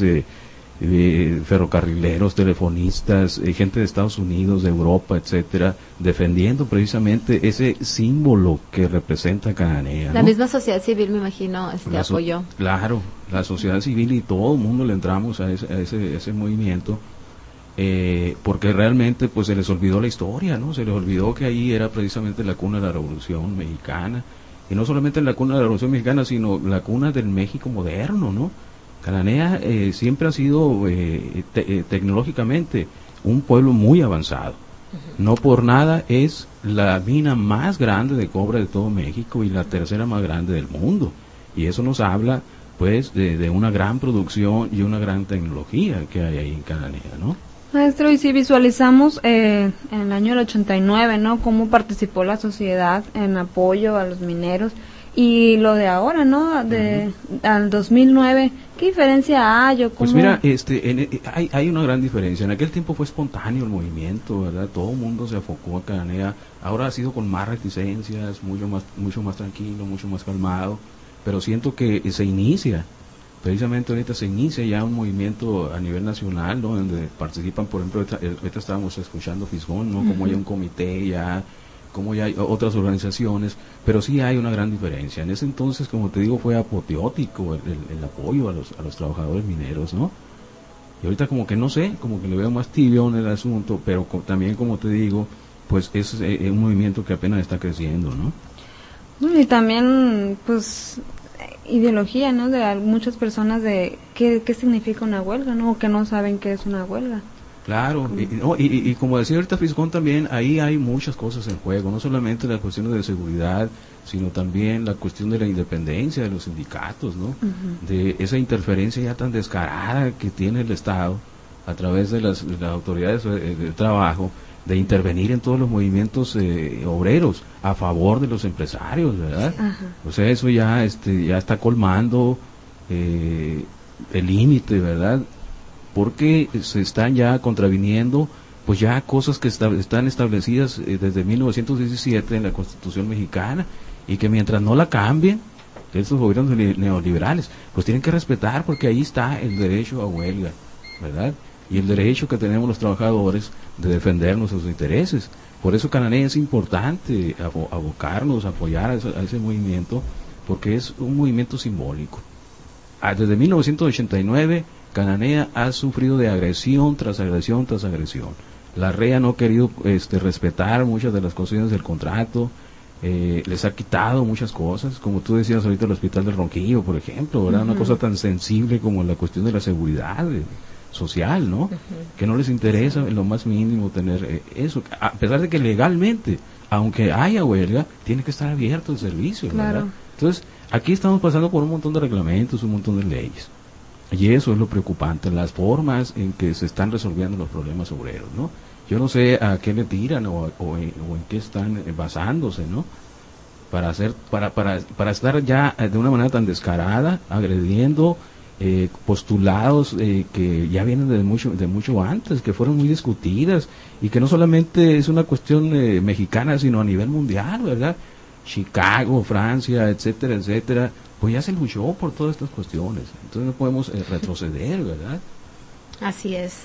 ferrocarrileros, telefonistas, gente de Estados Unidos, de Europa, etcétera, defendiendo precisamente ese símbolo que representa Cananea, ¿no? La misma sociedad civil, me imagino, apoyó. Claro, la sociedad civil y todo el mundo le entramos a ese movimiento, porque realmente pues se les olvidó la historia, ¿no? Se les olvidó que ahí era precisamente la cuna de la Revolución Mexicana, y no solamente la cuna de la Revolución Mexicana, sino la cuna del México moderno, ¿no? Cananea siempre ha sido tecnológicamente un pueblo muy avanzado. No por nada es la mina más grande de cobre de todo México y la tercera más grande del mundo. Y eso nos habla pues de una gran producción y una gran tecnología que hay ahí en Cananea, ¿no? Maestro, y si visualizamos en el año del 89, ¿no? Cómo participó la sociedad en apoyo a los mineros. Y lo de ahora, ¿no? Al 2009, ¿qué diferencia hay? Pues mira, hay una gran diferencia. En aquel tiempo fue espontáneo el movimiento, ¿verdad? Todo el mundo se enfocó a Cananea. Ahora ha sido con más reticencias, mucho más tranquilo, mucho más calmado. Pero siento que se inicia, precisamente ahorita se inicia ya un movimiento a nivel nacional, ¿no? Donde participan, por ejemplo, ahorita estábamos escuchando Fisgón, ¿no? Como hay un comité ya, como ya hay otras organizaciones, pero sí hay una gran diferencia. En ese entonces, como te digo, fue apoteótico el apoyo a los trabajadores mineros, ¿no? Y ahorita como que no sé, como que le veo más tibio en el asunto, pero también, como te digo, pues es un movimiento que apenas está creciendo, ¿no? Y también, pues, ideología, ¿no? De muchas personas de qué significa una huelga, ¿no? O que no saben qué es una huelga. Claro, y como decía ahorita Fisgón también, ahí hay muchas cosas en juego, no solamente las cuestiones de seguridad, sino también la cuestión de la independencia de los sindicatos, ¿no? De esa interferencia ya tan descarada que tiene el Estado a través de las autoridades de trabajo, de intervenir en todos los movimientos obreros a favor de los empresarios, ¿verdad? O sea, eso ya está colmando el límite, ¿verdad? Porque se están ya contraviniendo pues ya cosas que están establecidas desde 1917 en la Constitución mexicana, y que mientras no la cambien estos gobiernos neoliberales, pues tienen que respetar, porque ahí está el derecho a huelga, ¿verdad? Y el derecho que tenemos los trabajadores de defender nuestros intereses. Por eso Cananea es importante abocarnos, apoyar a ese movimiento, porque es un movimiento simbólico. Desde 1989 Cananea ha sufrido de agresión tras agresión tras agresión. La REA no ha querido respetar muchas de las condiciones del contrato, les ha quitado muchas cosas, como tú decías ahorita, el hospital del Ronquillo, por ejemplo, ¿verdad? Una cosa tan sensible como la cuestión de la seguridad social, ¿no? Que no les interesa en lo más mínimo tener eso, a pesar de que legalmente, aunque haya huelga, tiene que estar abierto el servicio, ¿verdad? Claro. Entonces, aquí estamos pasando por un montón de reglamentos, un montón de leyes. Y eso es lo preocupante, las formas en que se están resolviendo los problemas obreros, ¿no? Yo no sé a qué le tiran o en qué están basándose, ¿no? Para estar ya de una manera tan descarada, agrediendo postulados que ya vienen de mucho antes, que fueron muy discutidas, y que no solamente es una cuestión mexicana, sino a nivel mundial, ¿verdad? Chicago, Francia, etcétera, etcétera, pues ya se luchó por todas estas cuestiones. Entonces no podemos retroceder, ¿verdad? Así es.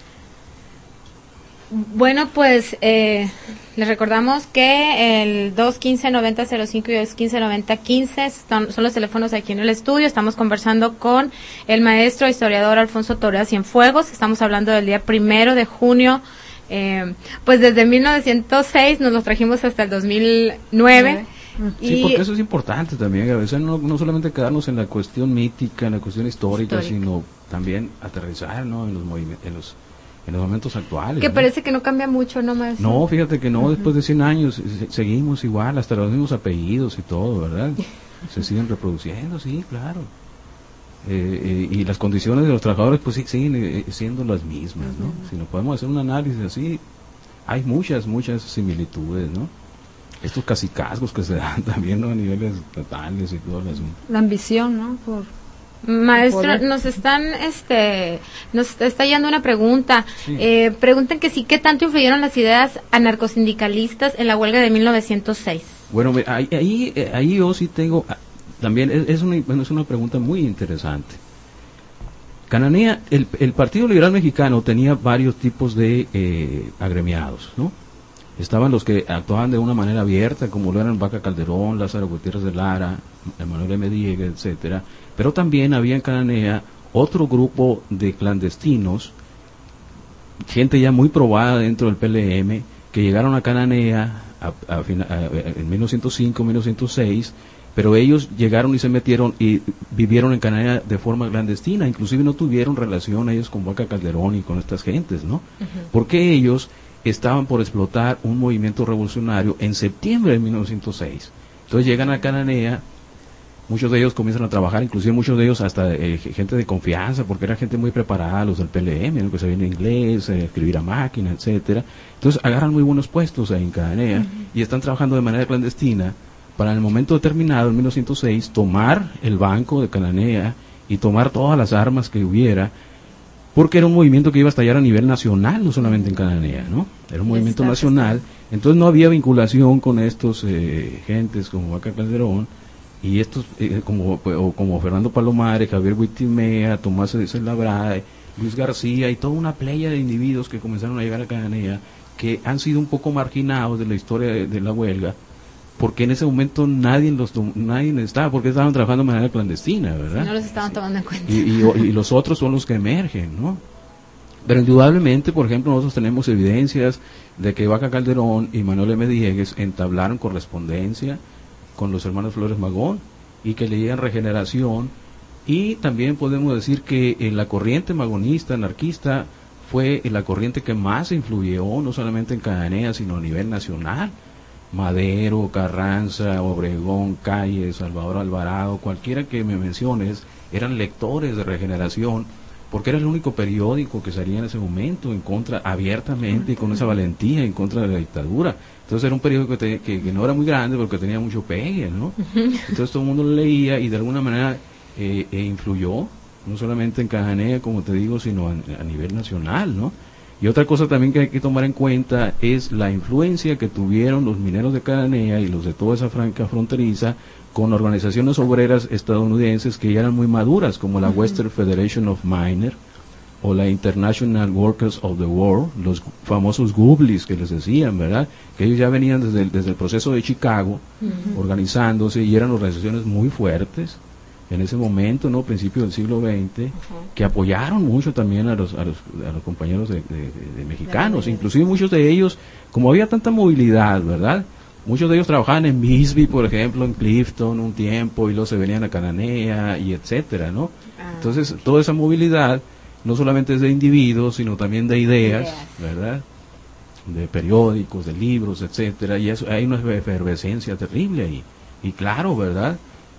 Bueno, pues les recordamos que el 215-9005 y 215-9015 son los teléfonos aquí en el estudio. Estamos conversando con el maestro historiador Alfonso Torea Cienfuegos. Estamos hablando del día 1 de junio pues desde 1906 nos los trajimos hasta el 2009. Sí, porque eso es importante también, a veces no solamente quedarnos en la cuestión mítica, en la cuestión histórica, sino también aterrizar, ¿no?, en los movimientos, en los momentos actuales. Que ¿no? Parece que no cambia mucho, ¿no, maestro? No, fíjate que no, después de 100 años seguimos igual, hasta los mismos apellidos y todo, ¿verdad? Se siguen reproduciendo, sí, claro. Y las condiciones de los trabajadores pues siguen siendo las mismas, ¿no? Si no podemos hacer un análisis así, hay muchas similitudes, ¿no? Estos cacicazgos que se dan también, ¿no?, a niveles estatales y todo el asunto. La ambición, ¿no? Maestro, nos está yendo una pregunta. Sí. Preguntan que sí, ¿qué tanto influyeron las ideas anarcosindicalistas en la huelga de 1906? Bueno, ahí yo sí tengo, también es una pregunta muy interesante. Cananea, el Partido Liberal Mexicano tenía varios tipos de agremiados, ¿no? Estaban los que actuaban de una manera abierta, como lo eran Vaca Calderón, Lázaro Gutiérrez de Lara, Manuel M. Diegues, etcétera. Pero también había en Cananea otro grupo de clandestinos, gente ya muy probada dentro del PLM, que llegaron a Cananea en 1905, 1906, pero ellos llegaron y se metieron y vivieron en Cananea de forma clandestina, inclusive no tuvieron relación ellos con Vaca Calderón y con estas gentes, ¿no? Porque ellos estaban por explotar un movimiento revolucionario en septiembre de 1906. Entonces llegan a Cananea, muchos de ellos comienzan a trabajar, inclusive muchos de ellos hasta gente de confianza, porque era gente muy preparada, los del PLM, ¿no?, que sabían inglés, escribir a máquina, etcétera. Entonces agarran muy buenos puestos ahí en Cananea y están trabajando de manera clandestina para en el momento determinado, en 1906, tomar el banco de Cananea y tomar todas las armas que hubiera, porque era un movimiento que iba a estallar a nivel nacional, no solamente en Cananea, ¿no? Era un movimiento nacional, entonces no había vinculación con estos gentes como Vaca Calderón y estos como Fernando Palomares, Javier Huitimea, Tomás Labrae, Luis García y toda una playa de individuos que comenzaron a llegar a Cananea, que han sido un poco marginados de la historia de la huelga, porque en ese momento nadie estaba, porque estaban trabajando de manera clandestina, ¿verdad? No los estaban tomando en cuenta. Y los otros son los que emergen, ¿no? Pero indudablemente, por ejemplo, nosotros tenemos evidencias de que Vaca Calderón y Manuel M. Diegues entablaron correspondencia con los hermanos Flores Magón y que leían Regeneración, y también podemos decir que la corriente magonista, anarquista, fue la corriente que más influyó, no solamente en Cananea, sino a nivel nacional. Madero, Carranza, Obregón, Calle, Salvador Alvarado, cualquiera que me menciones, eran lectores de Regeneración, porque era el único periódico que salía en ese momento en contra, abiertamente y con esa valentía en contra de la dictadura. Entonces era un periódico que no era muy grande, pero que tenía mucho pegue, ¿no? Entonces todo el mundo lo leía y de alguna manera influyó, no solamente en Cananea, como te digo, sino a nivel nacional, ¿no? Y otra cosa también que hay que tomar en cuenta es la influencia que tuvieron los mineros de Cananea y los de toda esa franja fronteriza con organizaciones obreras estadounidenses que ya eran muy maduras, como la Western Federation of Miners o la International Workers of the World, los famosos Gublis que les decían, ¿verdad? Que ellos ya venían desde el proceso de Chicago, organizándose, y eran organizaciones muy fuertes en ese momento, ¿no?, principio del siglo XX, que apoyaron mucho también a los compañeros de mexicanos, inclusive muchos de ellos, como había tanta movilidad, ¿verdad?, muchos de ellos trabajaban en Bisbee, por ejemplo, en Clifton un tiempo, y luego se venían a Cananea, y etcétera, ¿no? Entonces, toda esa movilidad, no solamente es de individuos, sino también de ideas, ¿verdad?, de periódicos, de libros, etcétera, y eso, hay una efervescencia terrible ahí, y claro, ¿verdad?,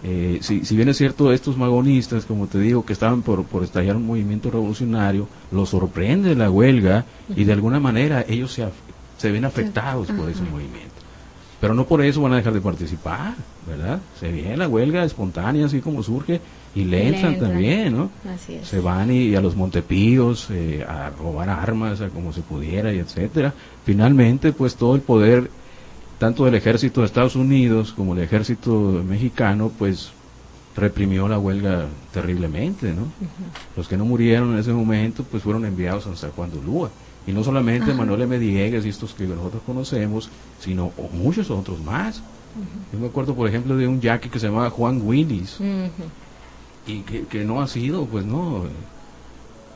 si bien es cierto, estos magonistas, como te digo, que estaban por estallar un movimiento revolucionario, los sorprende la huelga y de alguna manera ellos se ven afectados por ese movimiento. Pero no por eso van a dejar de participar, ¿verdad? Se viene la huelga espontánea, así como surge, y le entran también, ¿no? Así es. Se van y a los Montepíos a robar armas, a como se pudiera, y etcétera. Finalmente, pues todo el poder, tanto del ejército de Estados Unidos como el ejército mexicano, pues reprimió la huelga terriblemente, ¿no? Los que no murieron en ese momento, pues fueron enviados a San Juan de Ulúa. Y no solamente Manuel M. Diegues y estos que nosotros conocemos, sino muchos otros más. Yo me acuerdo, por ejemplo, de un yaqui que se llamaba Juan Willis, y que no ha sido, pues no,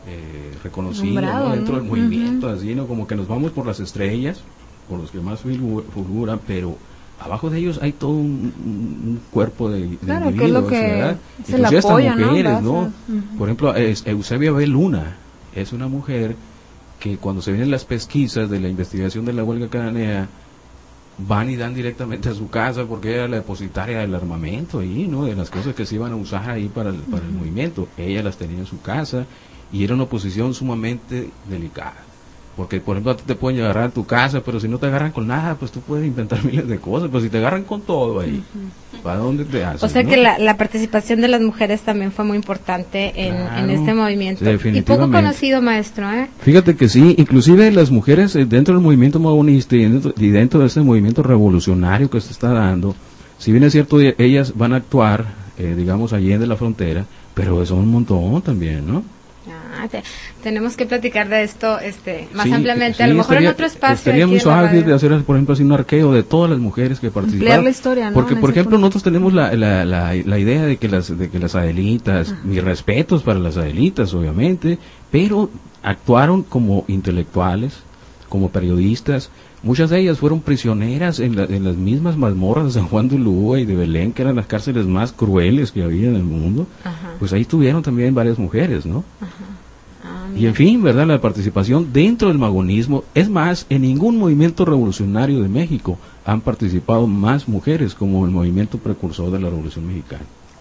reconocido, ¿no? Dentro del movimiento, así, ¿no? Como que nos vamos por las estrellas, por los que más fulguran, pero abajo de ellos hay todo un cuerpo de claro, individuos, que es lo que ¿verdad? se le apoya, hasta mujeres, ¿no? Por ejemplo, Eusebia B. Luna es una mujer que cuando se vienen las pesquisas de la investigación de la huelga cananea, van y dan directamente a su casa porque era la depositaria del armamento ahí, ¿no? De las cosas que se iban a usar ahí para el movimiento. Ella las tenía en su casa y era una posición sumamente delicada. Porque, por ejemplo, a ti te pueden agarrar a tu casa, pero si no te agarran con nada, pues tú puedes inventar miles de cosas. Pero si te agarran con todo ahí, ¿para dónde te haces? O sea, ¿no? que la participación de las mujeres también fue muy importante en este movimiento. Y poco conocido, maestro, ¿eh? Fíjate que sí, inclusive las mujeres dentro del movimiento magonista y dentro de este movimiento revolucionario que se está dando, si bien es cierto, ellas van a actuar, digamos, allí en la frontera, pero son un montón también, ¿no? Tenemos que platicar de esto más ampliamente, a lo mejor en otro espacio. Sería muy suave de hacer, por ejemplo, así un arqueo de todas las mujeres que participaron. Ampliar la historia, ¿no? Porque, por ejemplo, nosotros tenemos la idea de que las Adelitas, mis respetos para las Adelitas, obviamente, pero actuaron como intelectuales, como periodistas. Muchas de ellas fueron prisioneras en las mismas mazmorras de San Juan de Ulúa y de Belén, que eran las cárceles más crueles que había en el mundo. Pues ahí estuvieron también varias mujeres, ¿no? Y en fin, ¿verdad? La participación dentro del magonismo, es más, en ningún movimiento revolucionario de México han participado más mujeres como el movimiento precursor de la Revolución Mexicana.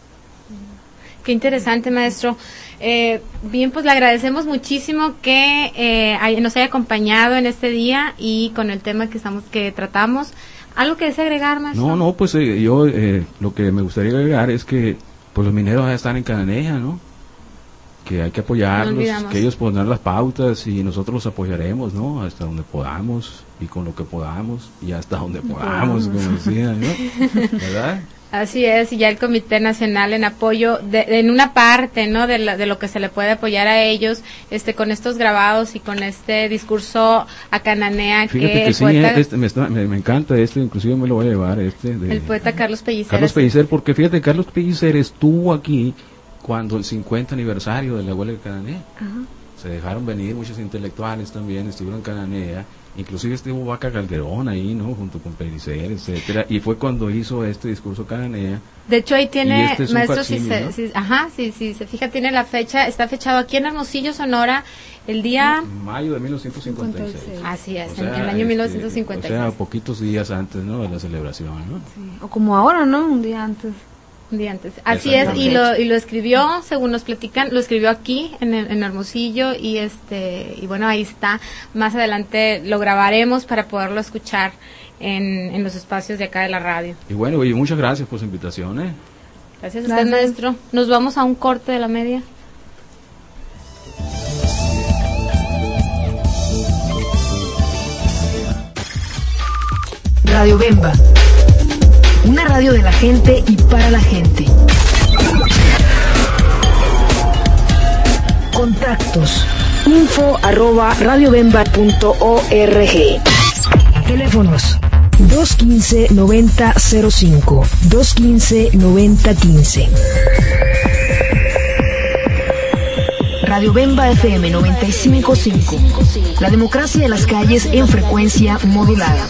Qué interesante, maestro. Bien, pues le agradecemos muchísimo que nos haya acompañado en este día y con el tema que tratamos. ¿Algo que desea agregar, maestro? No, pues yo lo que me gustaría agregar es que pues los mineros están en Cananea, ¿no? Que hay que apoyarlos, que ellos ponen las pautas y nosotros los apoyaremos, ¿no? Hasta donde podamos y con lo que podamos y hasta donde podamos, como decían, ¿no? ¿Verdad? Así es, y ya el Comité Nacional en apoyo, en una parte, ¿no? De lo que se le puede apoyar a ellos, con estos grabados y con este discurso a Cananea. Fíjate que sí, poeta, me encanta inclusive me lo voy a llevar, el poeta Carlos Pellicer. Carlos Pellicer, porque fíjate, Carlos Pellicer estuvo aquí cuando el 50 aniversario de la huelga de Cananea. Se dejaron venir muchos intelectuales también, estuvieron en Cananea, inclusive estuvo Vaca Calderón ahí, ¿no? Junto con Pellicer, etcétera, y fue cuando hizo este discurso Cananea. De hecho ahí tiene, maestro, si se fija, tiene la fecha, está fechado aquí en Hermosillo, Sonora, el día... Mayo de 1956. Así es, en el año 1956. O sea, poquitos días antes, ¿no? De la celebración, ¿no? Sí. O como ahora, ¿no? Un día antes. Así es, y lo escribió, según nos platican, lo escribió aquí en Hermosillo y bueno, ahí está. Más adelante lo grabaremos para poderlo escuchar en los espacios de acá de la radio. Y bueno, y muchas gracias por su invitación, Gracias a usted, maestro. Nos vamos a un corte de la media. Radio Bemba, una radio de la gente y para la gente. Contactos: info@radiobemba.org. Teléfonos: 215-9005, 215-9015. Radio Bemba FM 95.5. La democracia de las calles en frecuencia modulada.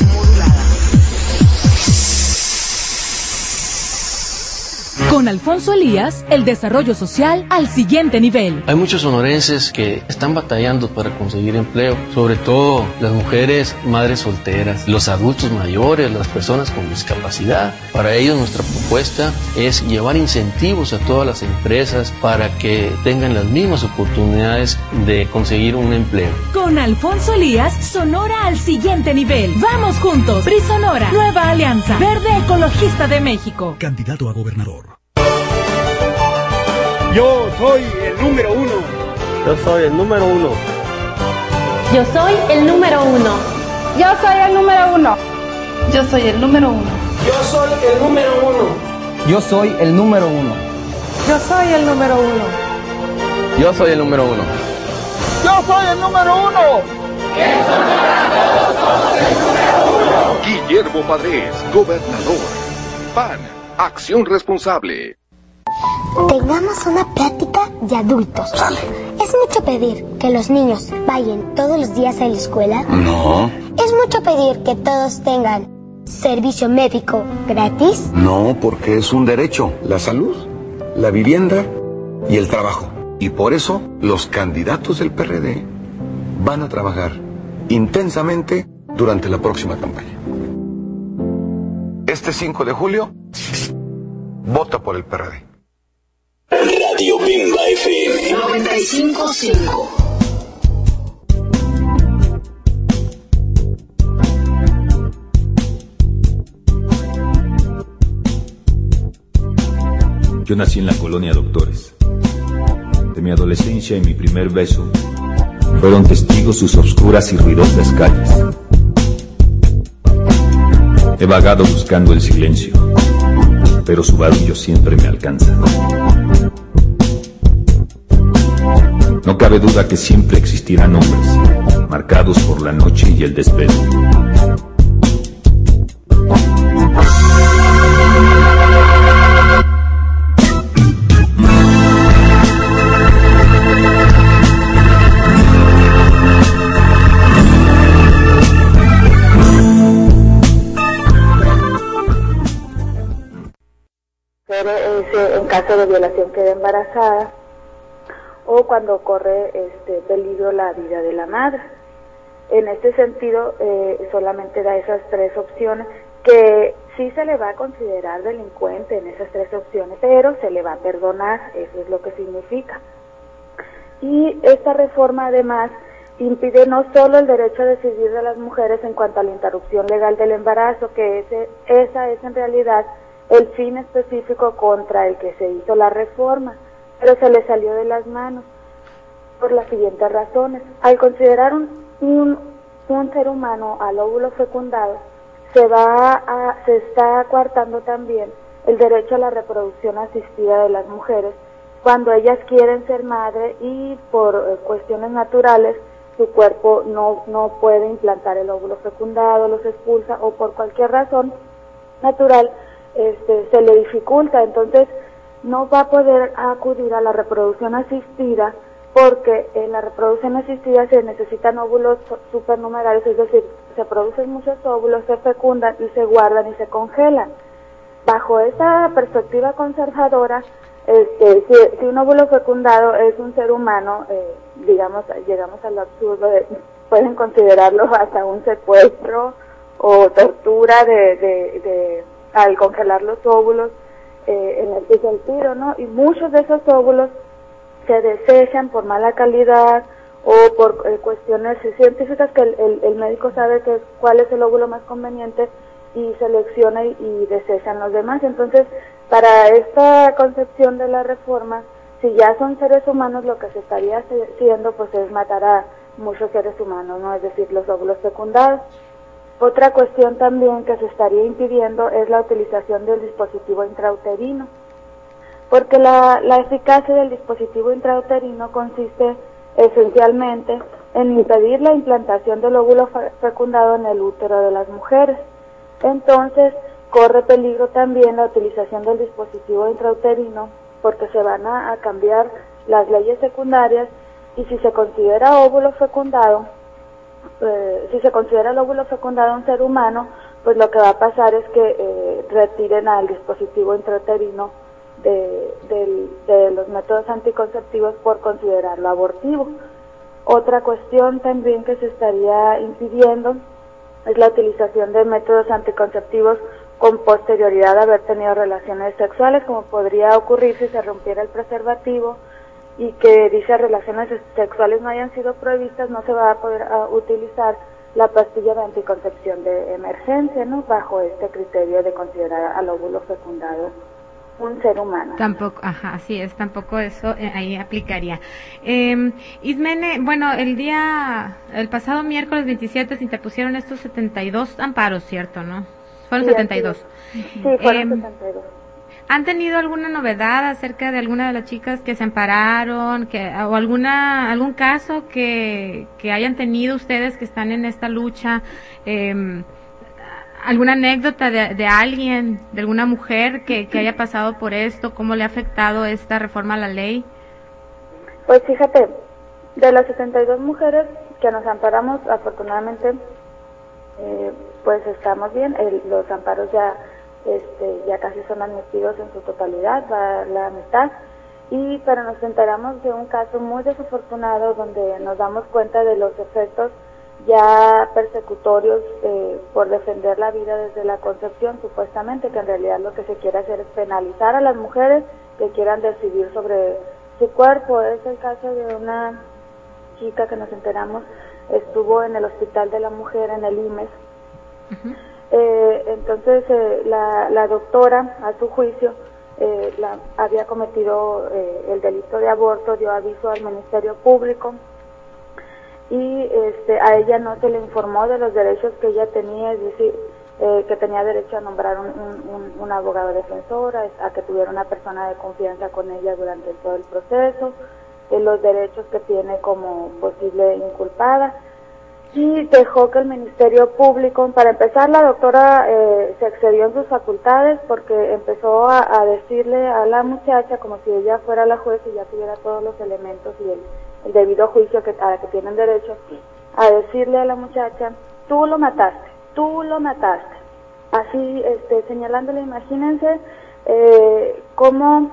Con Alfonso Elías, el desarrollo social al siguiente nivel. Hay muchos sonorenses que están batallando para conseguir empleo, sobre todo las mujeres madres solteras, los adultos mayores, las personas con discapacidad. Para ellos nuestra propuesta es llevar incentivos a todas las empresas para que tengan las mismas oportunidades de conseguir un empleo. Con Alfonso Elías, Sonora al siguiente nivel. Vamos juntos. PRI Sonora, Nueva Alianza Verde Ecologista de México. Candidato a gobernador. Yo soy el número 1. Yo soy el número 1. Yo soy el número 1. Yo soy el número 1. Yo soy el número 1. Yo soy el número 1. Yo soy el número 1. Yo soy el número 1. Yo soy el número 1. Yo soy el número 1. En Sonora todos somos el número 1. Guillermo Padres, gobernador. PAN, Acción Responsable. Tengamos una plática de adultos. Sale. ¿Es mucho pedir que los niños vayan todos los días a la escuela? No. ¿Es mucho pedir que todos tengan servicio médico gratis? No, porque es un derecho. La salud, la vivienda y el trabajo. Y por eso los candidatos del PRD van a trabajar intensamente durante la próxima campaña. Este 5 de julio, vota por el PRD. Radio Bemba FM 95.5. Yo nací en la colonia Doctores. De mi adolescencia y mi primer beso fueron testigos sus oscuras y ruidosas calles. He vagado buscando el silencio, pero su barullo siempre me alcanza. No cabe duda que siempre existirán hombres, marcados por la noche y el desvelo. En caso de violación queda embarazada o cuando corre peligro la vida de la madre. En este sentido, solamente da esas tres opciones, que sí se le va a considerar delincuente en esas tres opciones, pero se le va a perdonar, eso es lo que significa. Y esta reforma además impide no solo el derecho a decidir de las mujeres en cuanto a la interrupción legal del embarazo, que esa es en realidad el fin específico contra el que se hizo la reforma, pero se le salió de las manos por las siguientes razones. Al considerar un ser humano al óvulo fecundado, se está coartando también el derecho a la reproducción asistida de las mujeres cuando ellas quieren ser madre y por cuestiones naturales su cuerpo no puede implantar el óvulo fecundado, los expulsa o por cualquier razón natural se le dificulta, entonces no va a poder acudir a la reproducción asistida porque en la reproducción asistida se necesitan óvulos supernumerarios, es decir, se producen muchos óvulos, se fecundan y se guardan y se congelan. Bajo esa perspectiva conservadora, si un óvulo fecundado es un ser humano, llegamos al absurdo pueden considerarlo hasta un secuestro o tortura al congelar los óvulos, en este sentido, ¿no? Y muchos de esos óvulos se desechan por mala calidad o por cuestiones científicas que el médico sabe cuál es el óvulo más conveniente y selecciona y desechan los demás. Entonces, para esta concepción de la reforma, si ya son seres humanos, lo que se estaría haciendo pues es matar a muchos seres humanos, ¿no? Es decir, los óvulos fecundados. Otra cuestión también que se estaría impidiendo es la utilización del dispositivo intrauterino, porque la eficacia del dispositivo intrauterino consiste esencialmente en impedir la implantación del óvulo fecundado en el útero de las mujeres. Entonces, corre peligro también la utilización del dispositivo intrauterino, porque se van a cambiar las leyes secundarias y si se considera óvulo fecundado, si se considera el óvulo fecundado un ser humano, pues lo que va a pasar es que retiren al dispositivo intrauterino de los métodos anticonceptivos por considerarlo abortivo. Otra cuestión también que se estaría impidiendo es la utilización de métodos anticonceptivos con posterioridad a haber tenido relaciones sexuales, como podría ocurrir si se rompiera el preservativo y que dichas relaciones sexuales no hayan sido prohibidas, no se va a poder utilizar la pastilla de anticoncepción de emergencia, ¿no? Bajo este criterio de considerar al óvulo fecundado un ser humano. Tampoco, así es, tampoco eso ahí aplicaría. Ismene, bueno, el pasado miércoles 27 se interpusieron estos 72 amparos, ¿cierto, no? Fueron 72. Sí, fueron 72. ¿Han tenido alguna novedad acerca de alguna de las chicas que se ampararon, o algún caso que hayan tenido ustedes que están en esta lucha? ¿Alguna anécdota de alguien, de alguna mujer que haya pasado por esto? ¿Cómo le ha afectado esta reforma a la ley? Pues fíjate, de las 72 mujeres que nos amparamos, afortunadamente, pues estamos bien. Los amparos ya casi son admitidos en su totalidad, va la mitad. Pero nos enteramos de un caso muy desafortunado donde nos damos cuenta de los efectos ya persecutorios por defender la vida desde la concepción, supuestamente, que en realidad lo que se quiere hacer es penalizar a las mujeres que quieran decidir sobre su cuerpo. Es el caso de una chica que nos enteramos, estuvo en el Hospital de la Mujer, en el IMES. Entonces la doctora, a su juicio, había cometido el delito de aborto, dio aviso al Ministerio Público y a ella no se le informó de los derechos que ella tenía, es decir, que tenía derecho a nombrar un abogado defensor, a que tuviera una persona de confianza con ella durante todo el proceso, los derechos que tiene como posible inculpada, y dejó que el Ministerio Público, para empezar, la doctora se excedió en sus facultades porque empezó a decirle a la muchacha, como si ella fuera la juez y ya tuviera todos los elementos y el debido juicio a la que tienen derecho, a decirle a la muchacha: tú lo mataste, así señalándole. Imagínense cómo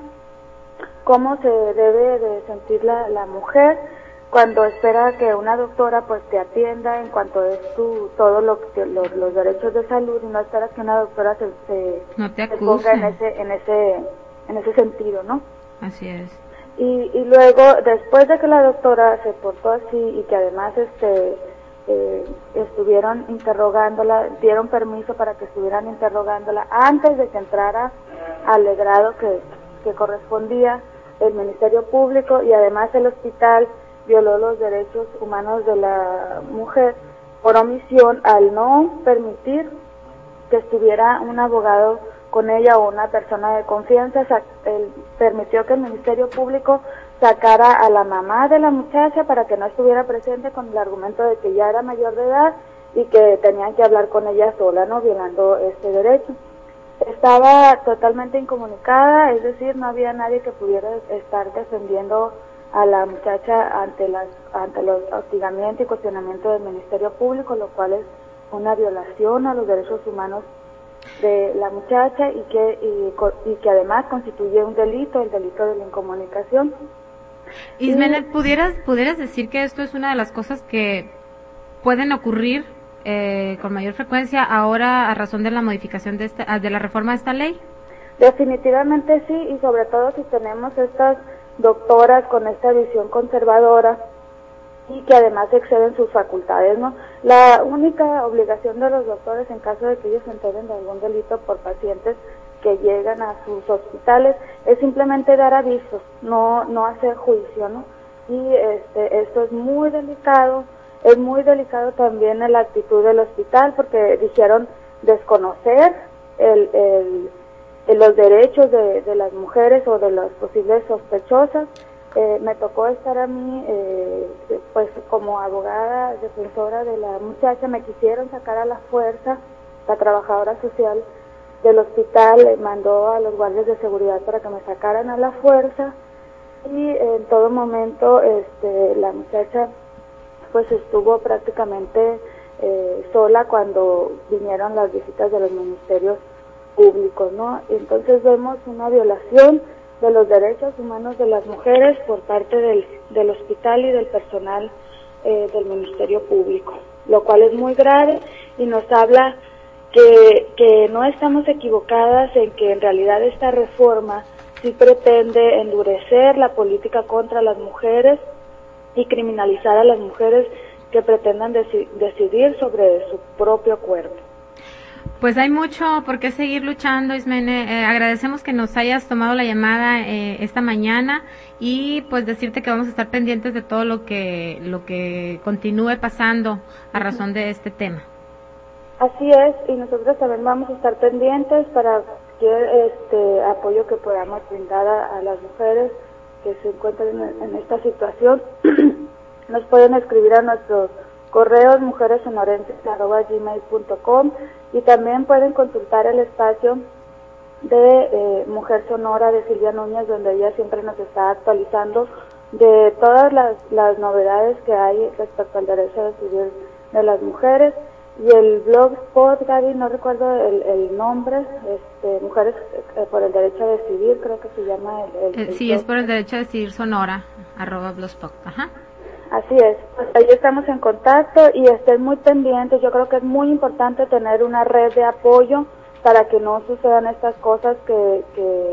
se debe de sentir la mujer cuando espera que una doctora pues te atienda en cuanto es todos los derechos de salud, y no esperas que una doctora se ponga en ese sentido, ¿no? Así es. Y luego, después de que la doctora se portó así y que además estuvieron interrogándola, dieron permiso para que estuvieran interrogándola antes de que entrara al grado que correspondía, el Ministerio Público y además el hospital violó los derechos humanos de la mujer por omisión al no permitir que estuviera un abogado con ella o una persona de confianza. Permitió que el Ministerio Público sacara a la mamá de la muchacha para que no estuviera presente, con el argumento de que ya era mayor de edad y que tenían que hablar con ella sola, ¿no?, violando este derecho. Estaba totalmente incomunicada, es decir, no había nadie que pudiera estar defendiendo a la muchacha ante los hostigamientos y cuestionamientos del Ministerio Público, lo cual es una violación a los derechos humanos de la muchacha y que además constituye un delito, el delito de la incomunicación. Ismene, ¿pudieras decir que esto es una de las cosas que pueden ocurrir con mayor frecuencia ahora a razón de la modificación de la reforma de esta ley? Definitivamente sí, y sobre todo si tenemos estas doctoras con esta visión conservadora y que además exceden sus facultades, ¿no? La única obligación de los doctores, en caso de que ellos se enteren de algún delito por pacientes que llegan a sus hospitales, es simplemente dar avisos, no hacer juicio, ¿no? Y esto es muy delicado también en la actitud del hospital, porque dijeron desconocer los derechos de las mujeres o de las posibles sospechosas. Me tocó estar a mí, pues como abogada defensora de la muchacha, me quisieron sacar a la fuerza. La trabajadora social del hospital mandó a los guardias de seguridad para que me sacaran a la fuerza, y en todo momento la muchacha pues estuvo prácticamente sola cuando vinieron las visitas de los ministerios públicos, ¿no? Entonces vemos una violación de los derechos humanos de las mujeres por parte del hospital y del personal del Ministerio Público, lo cual es muy grave y nos habla que no estamos equivocadas en que en realidad esta reforma sí pretende endurecer la política contra las mujeres y criminalizar a las mujeres que pretendan decidir sobre su propio cuerpo. Pues hay mucho por qué seguir luchando, Ismene. Agradecemos que nos hayas tomado la llamada esta mañana, y pues decirte que vamos a estar pendientes de todo lo que continúe pasando a razón de este tema. Así es, y nosotros también vamos a estar pendientes para cualquier apoyo que podamos brindar a las mujeres que se encuentran en esta situación. Nos pueden escribir a nuestros correos mujeressonorenses@gmail.com, y también pueden consultar el espacio de Mujer Sonora de Silvia Núñez, donde ella siempre nos está actualizando de todas las novedades que hay respecto al derecho a decidir de las mujeres. Y el blogspot, Gaby, no recuerdo el nombre, Mujeres por el Derecho a Decidir, creo que se llama sí, es por el derecho a decidir Sonora, @blogspot, ajá. Así es, pues ahí estamos en contacto y estén muy pendientes. Yo creo que es muy importante tener una red de apoyo para que no sucedan estas cosas que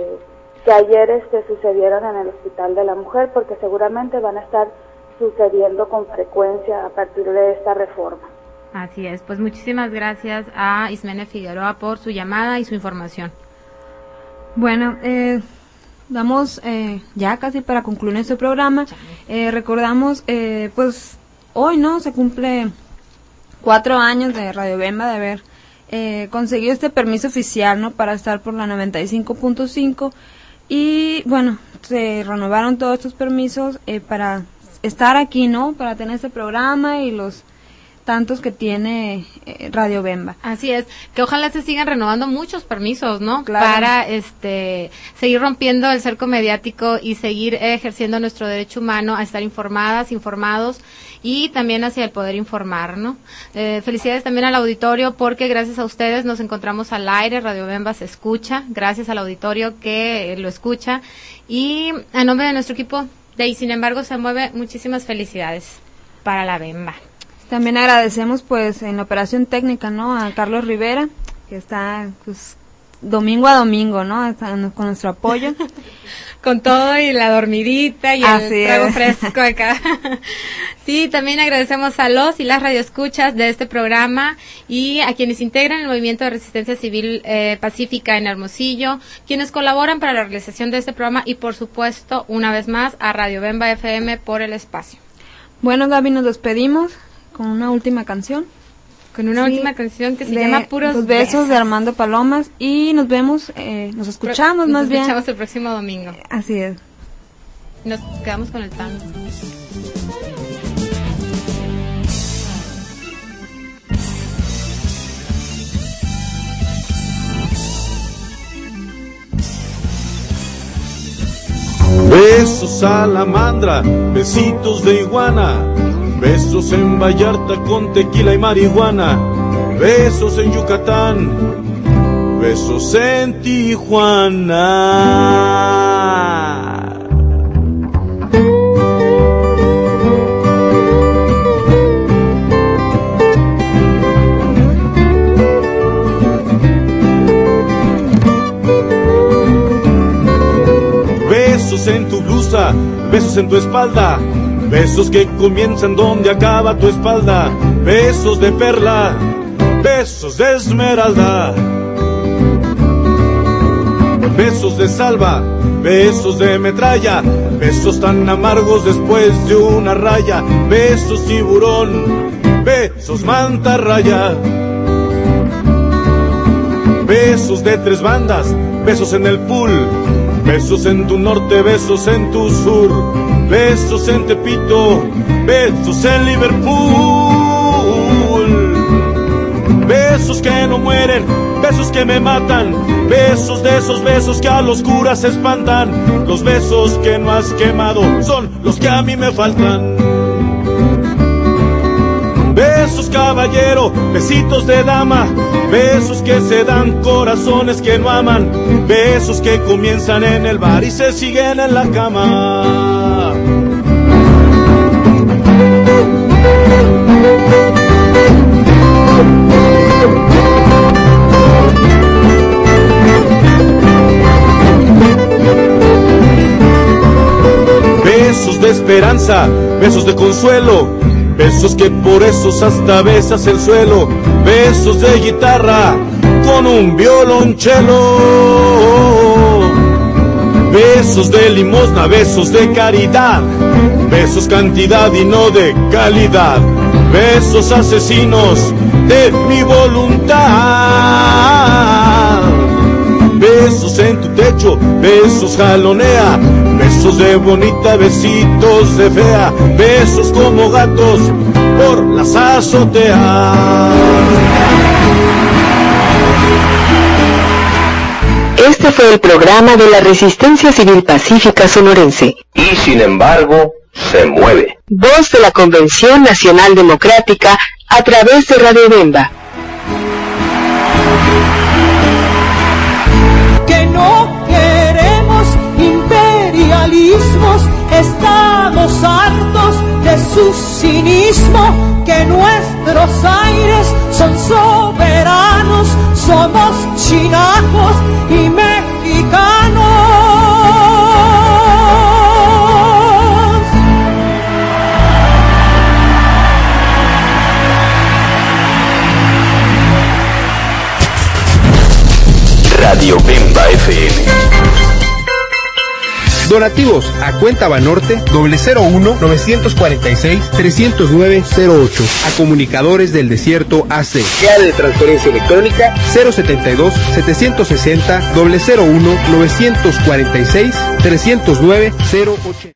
ayer sucedieron en el Hospital de la Mujer, porque seguramente van a estar sucediendo con frecuencia a partir de esta reforma. Así es, pues muchísimas gracias a Ismene Figueroa por su llamada y su información. Bueno, damos ya casi para concluir este programa. Recordamos, pues hoy, ¿no? Se cumple 4 años de Radio Bemba de haber conseguido este permiso oficial, ¿no? Para estar por la 95.5, y bueno, se renovaron todos estos permisos para estar aquí, ¿no? Para tener este programa y los tantos que tiene Radio Bemba. Así es, que ojalá se sigan renovando muchos permisos, ¿no? Claro. Para seguir rompiendo el cerco mediático y seguir ejerciendo nuestro derecho humano a estar informadas, informados, y también hacia el poder informar, ¿no? Felicidades también al auditorio, porque gracias a ustedes nos encontramos al aire, Radio Bemba se escucha, gracias al auditorio que lo escucha, y a nombre de nuestro equipo de Y Sin Embargo Se Mueve, muchísimas felicidades para la Bemba. También agradecemos pues en la operación técnica, ¿no? A Carlos Rivera, que está pues domingo a domingo, ¿no? Está con nuestro apoyo. Con todo y la dormidita y el trago fresco acá. Sí, también agradecemos a los y las radioescuchas de este programa y a quienes integran el Movimiento de Resistencia Civil Pacífica en Hermosillo, quienes colaboran para la realización de este programa, y por supuesto, una vez más, a Radio Bemba FM por el espacio. Bueno, Gaby, nos despedimos con una última canción. Con una última canción que se llama Puros Los Besos de Armando Palomas, y nos vemos, nos escuchamos más bien. Nos escuchamos el próximo domingo. Así es. Nos quedamos con el tango. Besos salamandra, besitos de iguana, besos en Vallarta con tequila y marihuana, besos en Yucatán, besos en Tijuana. Besos en tu blusa, besos en tu espalda, besos que comienzan donde acaba tu espalda, besos de perla, besos de esmeralda, besos de salva, besos de metralla, besos tan amargos después de una raya, besos tiburón, besos mantarraya, besos de 3 bandas, besos en el pool, besos en tu norte, besos en tu sur, besos en Tepito, besos en Liverpool, besos que no mueren, besos que me matan, besos de esos besos que a los curas espantan, los besos que no has quemado son los que a mí me faltan. Besos caballero, besitos de dama, besos que se dan, corazones que no aman, besos que comienzan en el bar y se siguen en la cama. Besos de esperanza, besos de consuelo, besos que por esos hasta besas el suelo, besos de guitarra con un violonchelo, besos de limosna, besos de caridad, besos cantidad y no de calidad, besos asesinos de mi voluntad, besos en tu techo, besos jalonea, Besos de bonita, besitos de fea, besos como gatos por las azoteas. Este fue el programa de la Resistencia Civil Pacífica Sonorense. Y sin embargo, se mueve. Voz de la Convención Nacional Democrática a través de Radio Bemba. Que no queremos imperialismos, estamos hartos de su cinismo, que nuestros aires son soberanos, somos chinacos y mexicanos. Radio Bemba FM. Donativos a cuenta Banorte 001-946-309-08. A Comunicadores del Desierto AC. Clave de transferencia electrónica 072-760-001-946-309-08.